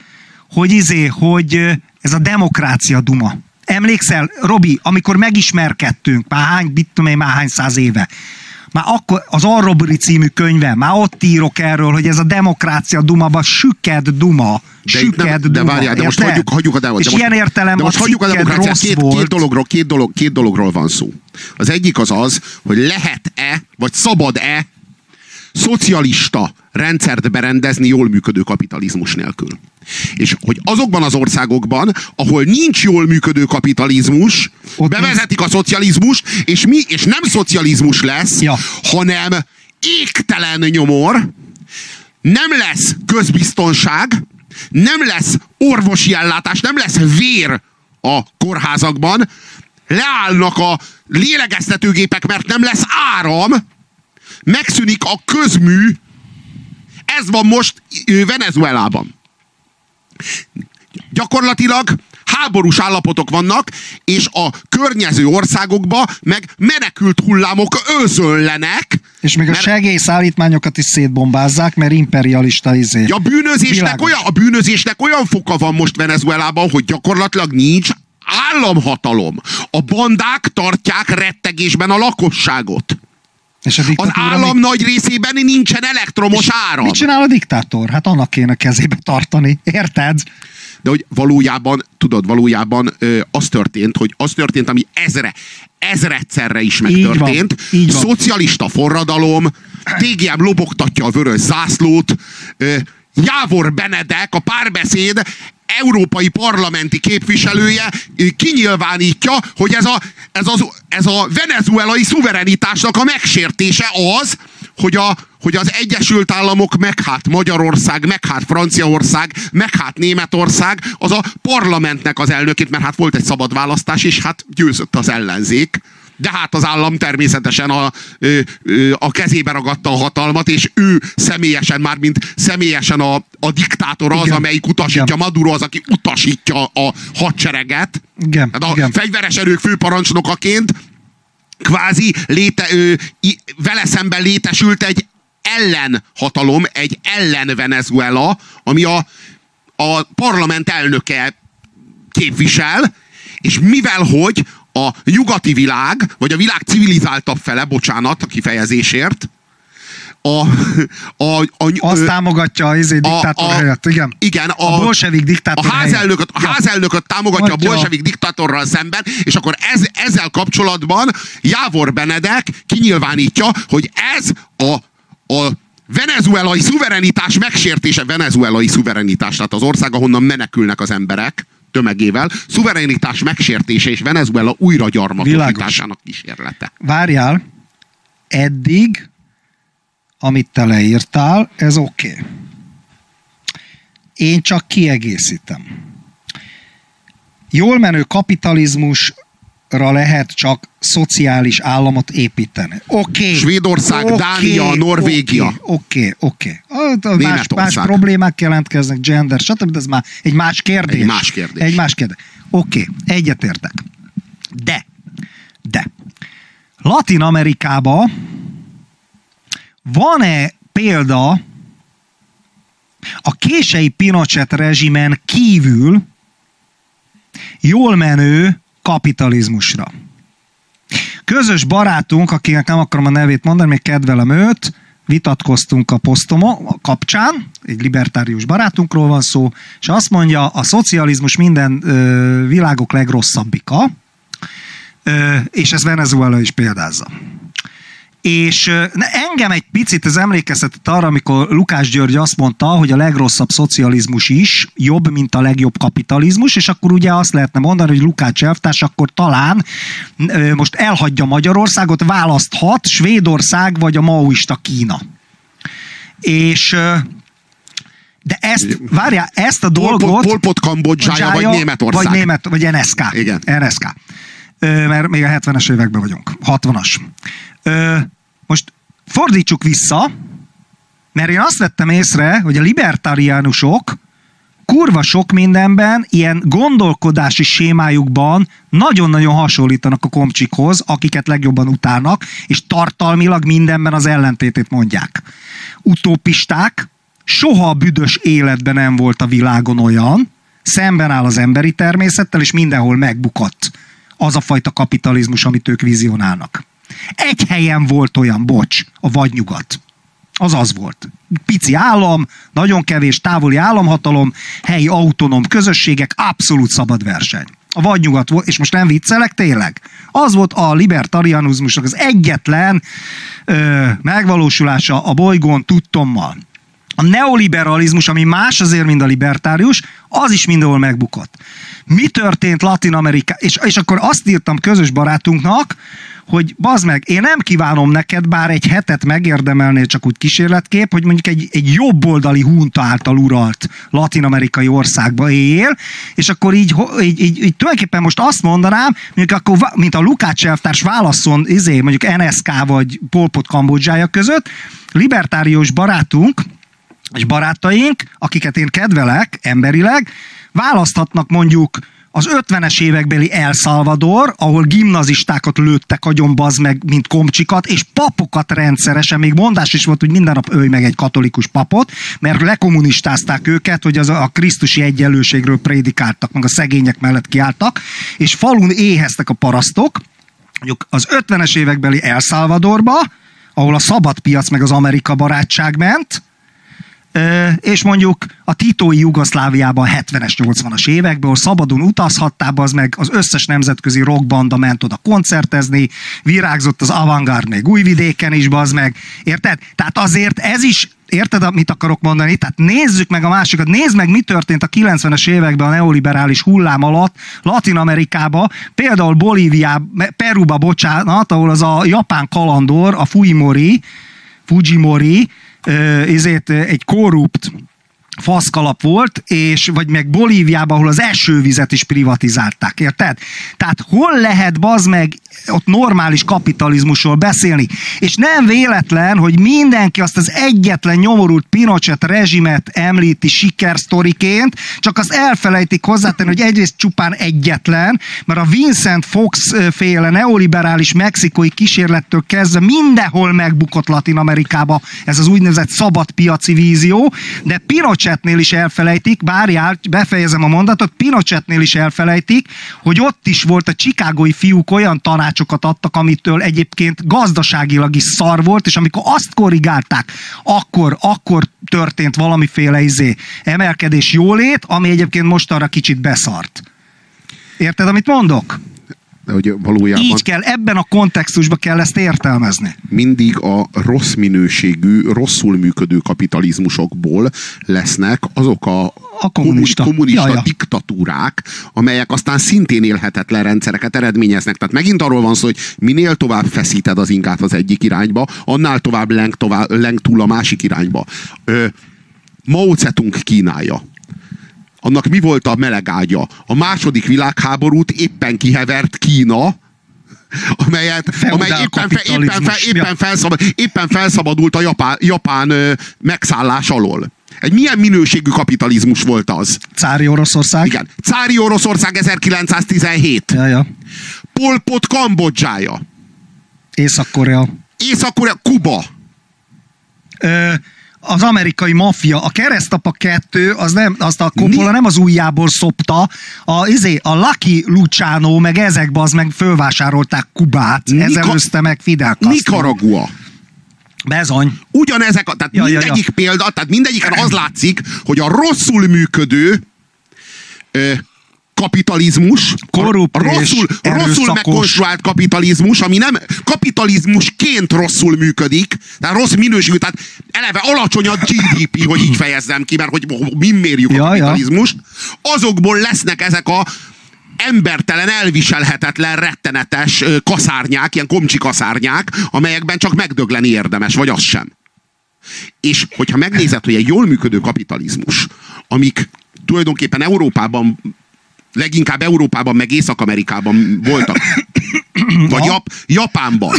hogy ez a demokrácia duma. Emlékszel, Robi, amikor megismerkedtünk, már hány száz éve, már akkor az Arrobri című könyve, már ott írok erről, hogy ez a demokrácia dumaba süked duma. De várjál, de most hagyjuk a demokráciát. És ilyen értelemben a cikked rossz volt. Két dologról van szó. Az egyik az, hogy lehet-e, vagy szabad-e szocialista rendszert berendezni jól működő kapitalizmus nélkül. És hogy azokban az országokban, ahol nincs jól működő kapitalizmus, ott bevezetik a szocializmus, és nem szocializmus lesz, hanem égtelen nyomor, nem lesz közbiztonság, nem lesz orvosi ellátás, nem lesz vér a kórházakban, leállnak a lélegeztetőgépek, mert nem lesz áram, megszűnik a közmű. Ez van most Venezuelában. Gyakorlatilag háborús állapotok vannak, és a környező országokba meg menekült hullámok özönlenek. És még a segélyszállítmányokat is szétbombázzák, mert imperialista izé. A bűnözésnek olyan foka van most Venezuelában, hogy gyakorlatilag nincs államhatalom. A bandák tartják rettegésben a lakosságot. És az állam nagy részében nincsen elektromos áram. Mit csinál a diktátor? Hát annak kéne kezébe tartani, érted? De hogy valójában az történt, ami ezredszerre is megtörtént. Így van. Szocialista forradalom, TGM lobogtatja a vörös zászlót, Jávor Benedek, a Párbeszéd európai parlamenti képviselője kinyilvánítja, hogy ez a venezuelai szuverenitásnak a megsértése az, hogy az Egyesült Államok, meg hát Magyarország, meg hát Franciaország, meg hát Németország, az a parlamentnek az elnökét, mert hát volt egy szabad választás, és hát győzött az ellenzék. De hát az állam természetesen a kezébe ragadta a hatalmat, és ő személyesen, mármint személyesen a diktátor az, amelyik utasítja, Maduro az, aki utasítja a hadsereget. Igen. A fegyveres erők főparancsnokaként kvázi vele szemben létesült egy ellenhatalom, egy ellen Venezuela, ami a parlament elnöke képvisel, és mivel hogy a nyugati világ, vagy a világ civilizáltabb fele, bocsánat a kifejezésért, azt támogatja a diktátor helyett, igen. Igen, a bolsevik diktátor a házelnököt támogatja a bolsevik diktátorral szemben, és akkor ezzel kapcsolatban Jávor Benedek kinyilvánítja, hogy ez a venezuelai szuverenitás megsértése, venezuelai szuverenitás, tehát az ország, ahonnan menekülnek az emberek tömegével, szuverenitás megsértése és Venezuela újra gyarmatosításának kísérlete. Várjál, eddig, amit te leírtál, ez oké. Én csak kiegészítem. Jól menő kapitalizmusra lehet csak szociális államot építeni. Oké. Svédország, Dánia, Norvégia. Oké. Más problémák jelentkeznek, gender, stb. Ez már egy más kérdés. Egy más kérdés. Oké, egyetértek. De Latin Amerikában van-e példa a kései Pinochet rezsimen kívül jól menő kapitalizmusra? Közös barátunk, akinek nem akarom a nevét mondani, még kedvelem őt, vitatkoztunk a Posztomo kapcsán, egy libertárius barátunkról van szó, és azt mondja, a szocializmus minden világok legrosszabbika, és ez Venezuela is példázza. És engem egy picit ez emlékeztetett arra, amikor Lukács György azt mondta, hogy a legrosszabb szocializmus is jobb, mint a legjobb kapitalizmus, és akkor ugye azt lehetne mondani, hogy Lukács elvtárs akkor talán most elhagyja Magyarországot, választhat Svédország vagy a maoista Kína. És de ezt a dolgot... Pol Pot Kambodzsája vagy Németország. Vagy NSK. Igen. NSK. Mert még a 70-es években vagyunk. 60-as. Most fordítsuk vissza, mert én azt vettem észre, hogy a libertariánusok kurva sok mindenben, ilyen gondolkodási sémájukban nagyon-nagyon hasonlítanak a komcsikhoz, akiket legjobban utálnak, és tartalmilag mindenben az ellentétét mondják. Utópisták, soha a büdös életben nem volt a világon olyan, szemben áll az emberi természettel, és mindenhol megbukott az a fajta kapitalizmus, amit ők vizionálnak. Egy helyen volt olyan, a vadnyugat. Az volt. Pici állam, nagyon kevés távoli államhatalom, helyi autonóm közösségek, abszolút szabad verseny. A vadnyugat volt, és most nem viccelek, tényleg. Az volt a libertarianizmusnak az egyetlen megvalósulása a bolygón tudtommal. A neoliberalizmus, ami más azért, mint a libertárius, az is mindenhol megbukott. Mi történt Latin Amerika? És akkor azt írtam közös barátunknak, hogy bazd meg, én nem kívánom neked, bár egy hetet megérdemelnél csak úgy kísérletkép, hogy mondjuk egy jobboldali hunta által uralt latin-amerikai országba éljél, és akkor így tulajdonképpen most azt mondanám, mondjuk akkor, mint a Lukács elvtárs válaszol, mondjuk NSK vagy Pol Pot Kambodzsája között, libertárius barátunk, és barátaink, akiket én kedvelek emberileg, választhatnak mondjuk az 50-es évekbeli El Salvador, ahol gimnazistákat lőttek agyon, bazd meg, mint komcsikat, és papokat rendszeresen, még mondás is volt, hogy minden nap ölj meg egy katolikus papot, mert lekommunistázták őket, hogy a krisztusi egyenlőségről prédikáltak, meg a szegények mellett kiálltak, és falun éheztek a parasztok, mondjuk az 50-es évekbeli El Salvadorba, ahol a szabad piac meg az Amerika barátság ment, és mondjuk a titói Jugoszláviában 70-es, 80-as években, ahol szabadon utazhattál, az meg az összes nemzetközi rockbanda ment oda koncertezni, virágzott az avantgárd még Újvidéken is, bazd meg, érted? Tehát azért ez is, érted, amit akarok mondani? Tehát nézzük meg a másikat, nézd meg, mi történt a 90-es években a neoliberális hullám alatt Latin-Amerikában, például Peruba, bocsánat, ahol az a japán kalandor, a Fujimori, egy korrupt faszkalap volt, vagy meg Bolíviában, ahol az esővizet is privatizálták, érted? Tehát hol lehet, bazd meg, ott normális kapitalizmusról beszélni? És nem véletlen, hogy mindenki azt az egyetlen nyomorult Pinochet rezsimet említi sikersztoriként, csak azt elfelejtik hozzátenni, hogy egyrészt csupán egyetlen, mert a Vincent Fox féle neoliberális mexikói kísérlettől kezdve mindenhol megbukott Latin-Amerikába ez az úgynevezett szabadpiaci vízió, de Pinochetnél is elfelejtik, bárjál, befejezem a mondatot, Pinochetnél is elfelejtik, hogy ott is volt a chicagói fiúk olyan tanácsokat adtak, amitől egyébként gazdaságilag is szar volt, és amikor azt korrigálták, akkor történt valamiféle emelkedés, jólét, ami egyébként mostanra kicsit beszart. Érted, amit mondok? De hogy valójában így kell, ebben a kontextusban kell ezt értelmezni. Mindig a rossz minőségű, rosszul működő kapitalizmusokból lesznek azok a kommunista diktatúrák, amelyek aztán szintén élhetetlen rendszereket eredményeznek. Tehát megint arról van szó, hogy minél tovább feszíted az ingát az egyik irányba, annál tovább leng túl a másik irányba. Mao Zedong Kínája. Annak mi volt a melegágya? A második világháborút éppen kihevert Kína, amely éppen felszabadult a japán megszállás alól. Egy milyen minőségű kapitalizmus volt az? Cári Oroszország? Igen. Cári Oroszország 1917. Ja. Pol Pot Kambodzsája. Észak-Korea, Kuba. Az amerikai maffia, a Keresztapa 2, azt a Coppola nem az ujjából szopta, a Lucky Luciano, meg ezekbe az meg fölvásárolták Kubát, ezelőzte meg Fidel Castro. Nicaragua. Bezony. Ugyanezek, tehát mindegyik példa, tehát mindegyiken az látszik, hogy a rosszul működő kapitalizmus, rosszul megkonstruált kapitalizmus, ami nem kapitalizmusként rosszul működik, tehát rossz minőségű, tehát eleve alacsony a GDP, hogy így fejezzem ki, mert hogy mi mérjük a kapitalizmust, azokból lesznek ezek a embertelen, elviselhetetlen, rettenetes kaszárnyák, ilyen komcsi kaszárnyák, amelyekben csak megdögleni érdemes, vagy az sem. És hogyha megnézed, hogy egy jól működő kapitalizmus, amik tulajdonképpen leginkább Európában, meg Észak-Amerikában voltak, vagy Japánban.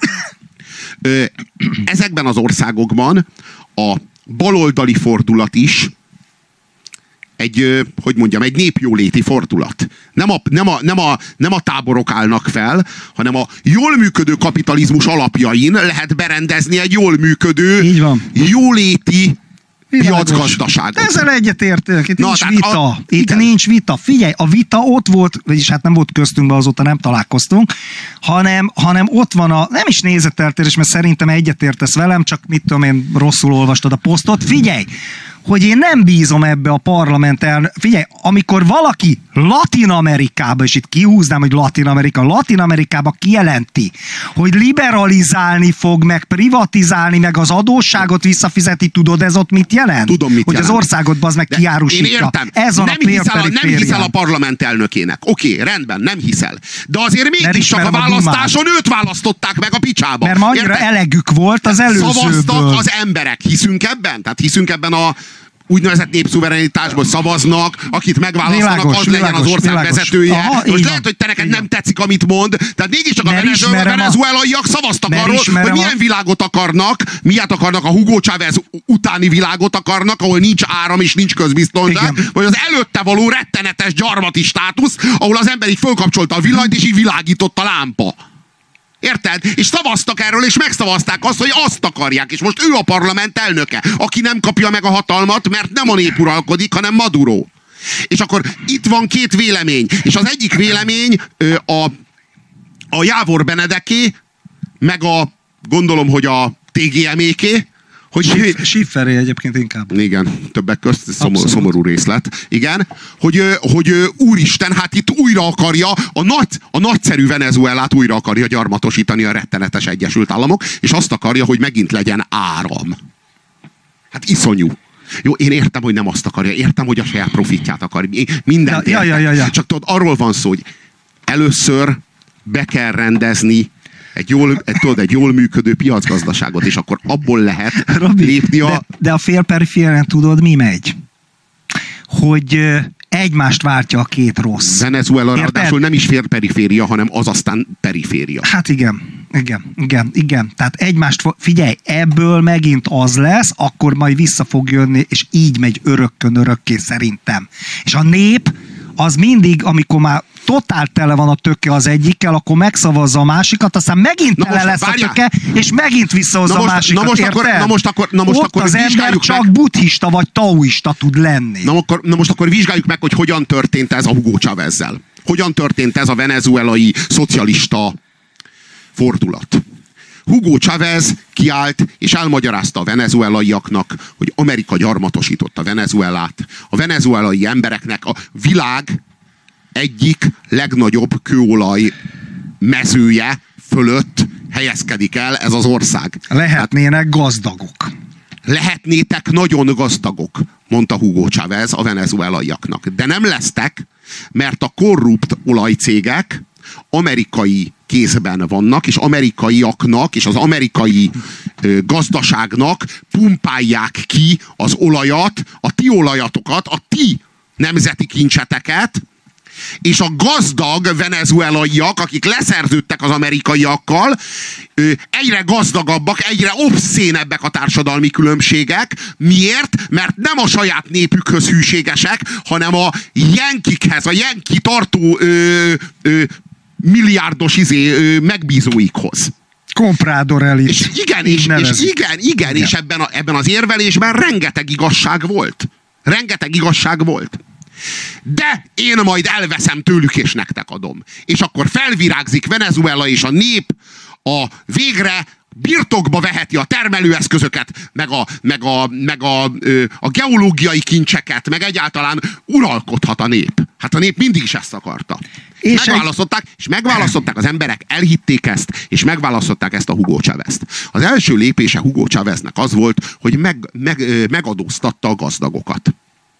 Ezekben az országokban a baloldali fordulat is egy népjóléti fordulat. Nem a táborok állnak fel, hanem a jól működő kapitalizmus alapjain lehet berendezni egy jól működő, jóléti piacgazdaságot. Ezzel egyetértek, itt nincs vita. Nincs vita. Figyelj, a vita ott volt, vagyis hát nem volt köztünkben, azóta nem találkoztunk, hanem ott van nem is nézeteltérés, mert szerintem egyetértesz velem, csak mit tudom én, rosszul olvastad a posztot. Figyelj, hogy én nem bízom ebbe a parlament Figyelj, amikor valaki Latin-Amerikába, és itt kihúznám, hogy Latin-Amerikába kijelenti, hogy liberalizálni fog, meg privatizálni, meg az adósságot visszafizeti, tudod, ez ott mit jelent? Tudom, mit hogy jelent. Az országot bazd meg kiárusítja. Én értem. Ez van nem hiszel a parlament elnökének. Oké, rendben, nem hiszel. De azért mégis csak a választáson őt választották meg a picsába. Mert ma annyira elegük volt az előzőből. Szavaztak az emberek. Hiszünk ebben? Tehát hiszünk ebben a úgynevezett népszuverenitásból, szavaznak, akit megválasztanak, az legyen az ország vezetője. Aha, most lehet, hogy te neked nem tetszik, amit mond, tehát mégiscsak a venezuelaiak szavaztak arról, hogy milyen világot akarnak, miért akarnak, a Hugo Chávez utáni világot akarnak, ahol nincs áram és nincs közbiztonság, vagy az előtte való rettenetes gyarmati státusz, ahol az ember így fölkapcsolta a villanyt, és így világított a lámpa. Érted? És szavaztak erről, és megszavazták azt, hogy azt akarják. És most ő a parlament elnöke, aki nem kapja meg a hatalmat, mert nem a nép uralkodik, hanem Maduro. És akkor itt van két vélemény. És az egyik vélemény a Jávor Benedeké, meg gondolom, hogy a TGM-éké, hogy Schifferé egyébként inkább. Igen, többek közt szomorú részlet. Igen, hogy úristen, hát itt újra akarja a nagyszerű Venezuelát újra akarja gyarmatosítani a rettenetes Egyesült Államok, és azt akarja, hogy megint legyen áram. Hát iszonyú. Jó, én értem, hogy nem azt akarja, értem, hogy a saját profitját akarja. Mindent értem. Csak tudod, arról van szó, hogy először be kell rendezni egy jól működő piacgazdaságot, és akkor abból lehet lépni de a félperiférián tudod, mi megy? hogy egymást váltja a két rossz. Venezuela ráadásul nem is periféria, hanem az aztán periféria. Hát igen. Tehát egymást, figyelj, ebből megint az lesz, akkor majd vissza fog jönni, és így megy örökkön-örökké szerintem. És a nép az mindig, amikor már totál tele van a töke az egyikkel, akkor megszavazza a másikat, aztán megint tele lesz a töke, és megint visszahozza a másikat. Na most akkor az ember csak buddhista vagy taoista tud lenni. Na most akkor vizsgáljuk meg, hogy hogyan történt ez a Hugo Chávezzel. Hogyan történt ez a venezuelai szocialista fordulat. Hugo Chávez kiállt és elmagyarázta a venezuelaiaknak, hogy Amerika gyarmatosította Venezuelát. A venezuelai embereknek a világ egyik legnagyobb kőolaj mezője fölött helyezkedik el ez az ország. Lehetnének gazdagok. Lehetnétek nagyon gazdagok, mondta Hugo Chávez a venezuelaiaknak. De nem lesztek, mert a korrupt olajcégek amerikai kézben vannak, és amerikaiaknak, és az amerikai gazdaságnak pumpálják ki az olajat, a ti olajatokat, a ti nemzeti kincseteket, és a gazdag venezuelaiak, akik leszerződtek az amerikaiakkal, egyre gazdagabbak, egyre obszénebbek a társadalmi különbségek. Miért? Mert nem a saját népükhöz hűségesek, hanem a jenkikhez, a jenki tartó milliárdos megbízóikhoz. Comprádor elit. És igen, és ebben az érvelésben rengeteg igazság volt. De én majd elveszem tőlük, és nektek adom. És akkor felvirágzik Venezuela, és a nép végre birtokba veheti a termelőeszközöket, meg a geológiai kincseket, meg egyáltalán uralkodhat a nép. Hát a nép mindig is ezt akarta. És megválasztották az emberek, elhitték ezt, és megválasztották ezt a Hugo Chávezt. Az első lépése Hugo Cháveznek az volt, hogy megadóztatta a gazdagokat.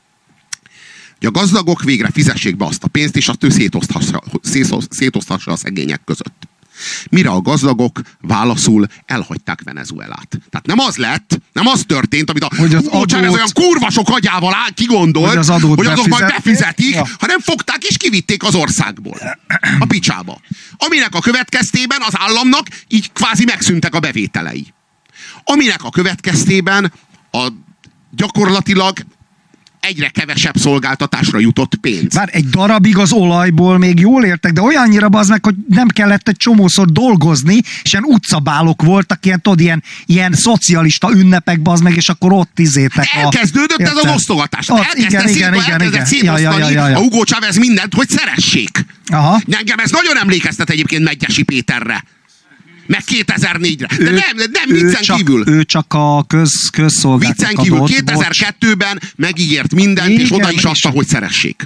Hogy a gazdagok végre fizessék be azt a pénzt, és azt ő szétoszthassa a szegények között. Mire a gazdagok válaszul elhagyták Venezuelát. Tehát nem az történt, amit a Hugo Chávez olyan kurva sok agyával kigondolt, hogy azok majd befizetik, hanem fogták és kivitték az országból. A picsába. Aminek a következtében az államnak így kvázi megszűntek a bevételei. Aminek a következtében gyakorlatilag egyre kevesebb szolgáltatásra jutott pénz. Bár egy darabig az olajból még jól értek, de olyannyira bazd meg, hogy nem kellett egy csomószor dolgozni, és ilyen utcabálok voltak, ilyen szocialista ünnepek, bazd meg, és akkor ott elkezdődött ez az osztogatás. Elkezdett szétosztani a Hugo Chávez mindent, hogy szeressék. Aha. Engem ez nagyon emlékeztet egyébként Medgyessy Péterre. Meg 2004-re. De nem viccen kívül. Ő csak a közszolgáltat viccen kívül 2002-ben megígért mindent, és oda is adta, hogy szeressék.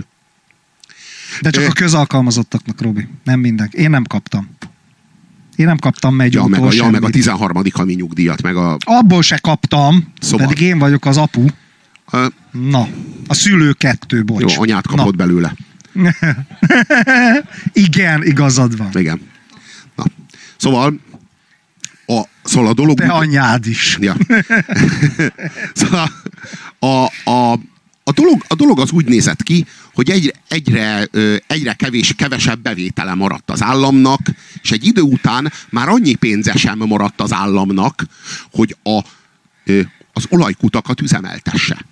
De csak a közalkalmazottaknak, Robi. Nem mindenki. Én nem kaptam. Meg a 13. havi nyugdíjat, meg a... Abból se kaptam, pedig én vagyok az apu. Na, a szülő 2, bocs. Jó, anyát kapott belőle. Igen, igazad van. Igen. Na. Szóval a dolog... Te anyád is. Ja. Szóval a dolog az úgy nézett ki, hogy egyre kevesebb bevétele maradt az államnak, és egy idő után már annyi pénze sem maradt az államnak, hogy az olajkutakat üzemeltesse.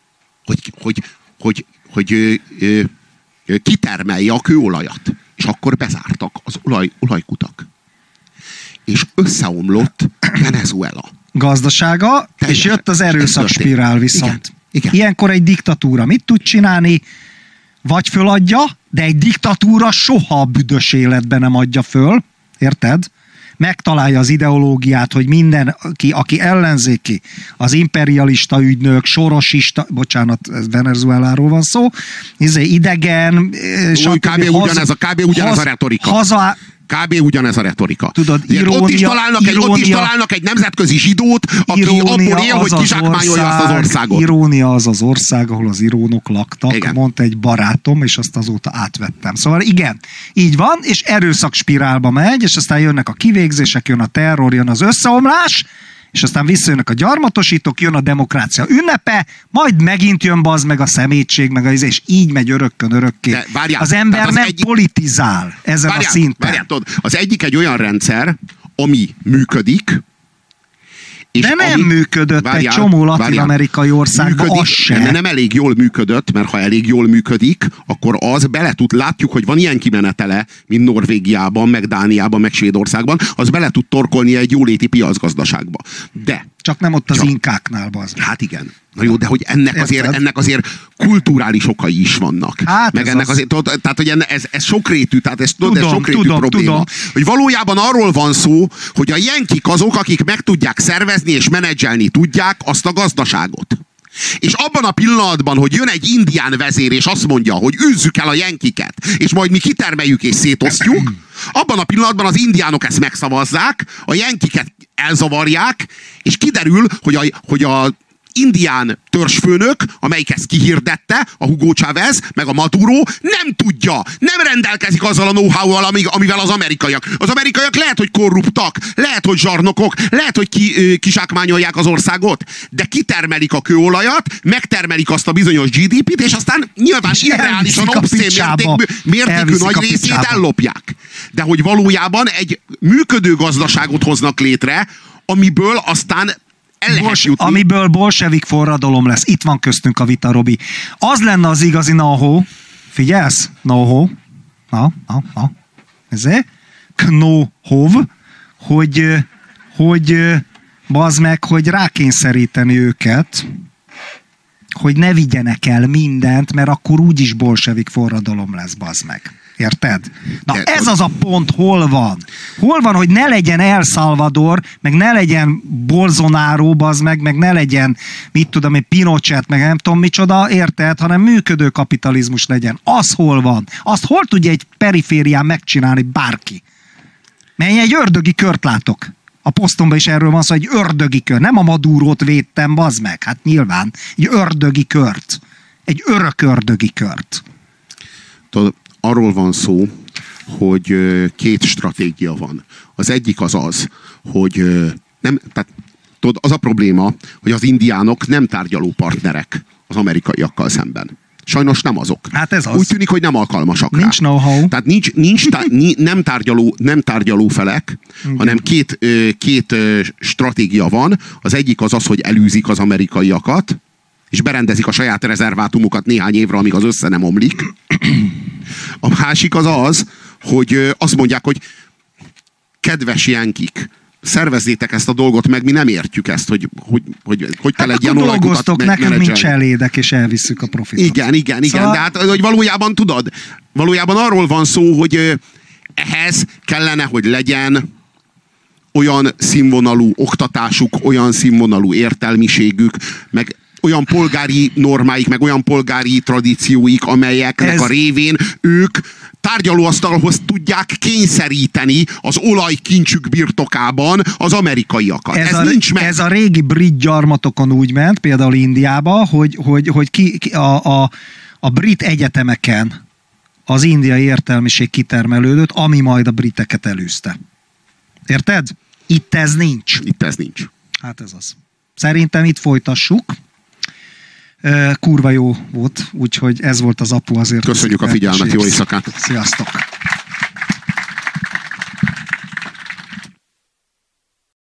Hogy kitermelje a kőolajat. És akkor bezártak az olajkutak. És összeomlott Venezuela gazdasága, és jött az erőszakspirál viszont. Igen. Ilyenkor egy diktatúra mit tud csinálni? Vagy föladja, de egy diktatúra soha a büdös életben nem adja föl. Érted? Megtalálja az ideológiát, hogy mindenki, aki ellenzéki, az imperialista ügynök, sorosista, bocsánat, Venezueláról van szó, idegen, kb. Ugyanez a retorika. Kb. ugyanez a retorika. Tudod, ott is találnak egy nemzetközi zsidót, aki abból él, hogy kizsákmányolja azt az országot. Irónia az ország, ahol az irónok laktak, igen. Mondta egy barátom, és azt azóta átvettem. Szóval igen, így van, és erőszakspirálba megy, és aztán jönnek a kivégzések, jön a terror, jön az összeomlás, és aztán visszajönnek a gyarmatosítók, jön a demokrácia ünnepe, majd megint jön bazd meg a szemétség, meg és így megy örökkön. Várjál, az ember nem politizál ezen a szinten. Várjál, tudod, az egyik egy olyan rendszer, ami működik, de nem működött egy csomó latin-amerikai országban, az sem. Nem elég jól működött, mert ha elég jól működik, akkor az bele tud, látjuk, hogy van ilyen kimenetele, mint Norvégiában, meg Dániában, meg Svédországban, az bele tud torkolni egy jóléti piacgazdaságba. De csak nem ott az inkáknál, bazd. Hát igen. Na jó, de hogy ennek azért kulturális okai is vannak. Hát meg ennek azért, tehát, hogy ez sokrétű, tehát ez sokrétű probléma. Tudom. Hogy valójában arról van szó, hogy a jenkik azok, akik meg tudják szervezni és menedzselni tudják azt a gazdaságot. És abban a pillanatban, hogy jön egy indián vezér, és azt mondja, hogy űzzük el a jenkiket, és majd mi kitermeljük és szétosztjuk, abban a pillanatban az indiánok ezt megszavazzák, a jenkiket elzavarják, és kiderül, hogy a indián törzsfőnök, amelyik ezt kihirdette, a Hugo Chávez, meg a Maduro, nem tudja, nem rendelkezik azzal a know-how-val, amivel az amerikaiak. Az amerikaiak lehet, hogy korruptak, lehet, hogy zsarnokok, lehet, hogy kizsákmányolják az országot, de kitermelik a kőolajat, megtermelik azt a bizonyos GDP-t, és aztán nyilván irreálisan obszén mértékű nagy részét ellopják. De hogy valójában egy működő gazdaságot hoznak létre, amiből aztán amiből bolsevik forradalom lesz. Itt van köztünk a vita, Robi. Az lenne az igazi know-how. Figyelsz? Know-how. Ezért? Know-how. Hogy bazd meg, hogy rákényszeríteni őket, hogy ne vigyenek el mindent, mert akkor úgyis bolsevik forradalom lesz, bazd meg. Érted? Na ez az a pont, hol van? Hol van, hogy ne legyen El Salvador, meg ne legyen Bolsonaro, meg ne legyen, mit tudom én, Pinochet, meg nem tudom micsoda, érted? Hanem működő kapitalizmus legyen. Az hol van? Azt hol tudja egy periférián megcsinálni bárki? Mert én egy ördögi kört látok. A posztomban is erről van szó, egy ördögi kör. Nem a Madurót védtem, bazd meg. Hát nyilván. Egy ördögi kört. Egy örök ördögi kört. Tudod, arról van szó, hogy két stratégia van. Az egyik az, hogy nem, tehát tudod, az a probléma, hogy az indiánok nem tárgyaló partnerek az amerikaiakkal szemben. Sajnos nem azok. Hát ez az. Úgy tűnik, hogy nem alkalmasak rá. Nincs know-how. Tehát nem tárgyaló felek, hanem két stratégia van. Az egyik az, hogy elűzik az amerikaiakat, és berendezik a saját rezervátumokat néhány évre, amíg az össze nem omlik. A másik az, hogy azt mondják, hogy kedves jenkik, szervezzétek ezt a dolgot meg, mi nem értjük ezt, hogy kell egy ilyen dolgoztok nekünk, mint cselédek, és elvisszük a profitot. Igen. Szóval... De hát, hogy valójában tudod, valójában arról van szó, hogy ehhez kellene, hogy legyen olyan színvonalú oktatásuk, olyan színvonalú értelmiségük, meg olyan polgári normáik, meg olyan polgári tradícióik, amelyeknek a révén ők tárgyalóasztalhoz tudják kényszeríteni az olajkincsük birtokában az amerikaiakat. Ez nincs meg. Ez a régi brit gyarmatokon úgy ment, például Indiában, hogy a brit egyetemeken az indiai értelmiség kitermelődött, ami majd a briteket elűzte. Érted? Itt ez nincs. Hát ez az. Szerintem itt folytassuk. Kurva jó volt, úgyhogy ez volt az apu azért. Köszönjük a figyelmet, jó éjszakát! Sziasztok!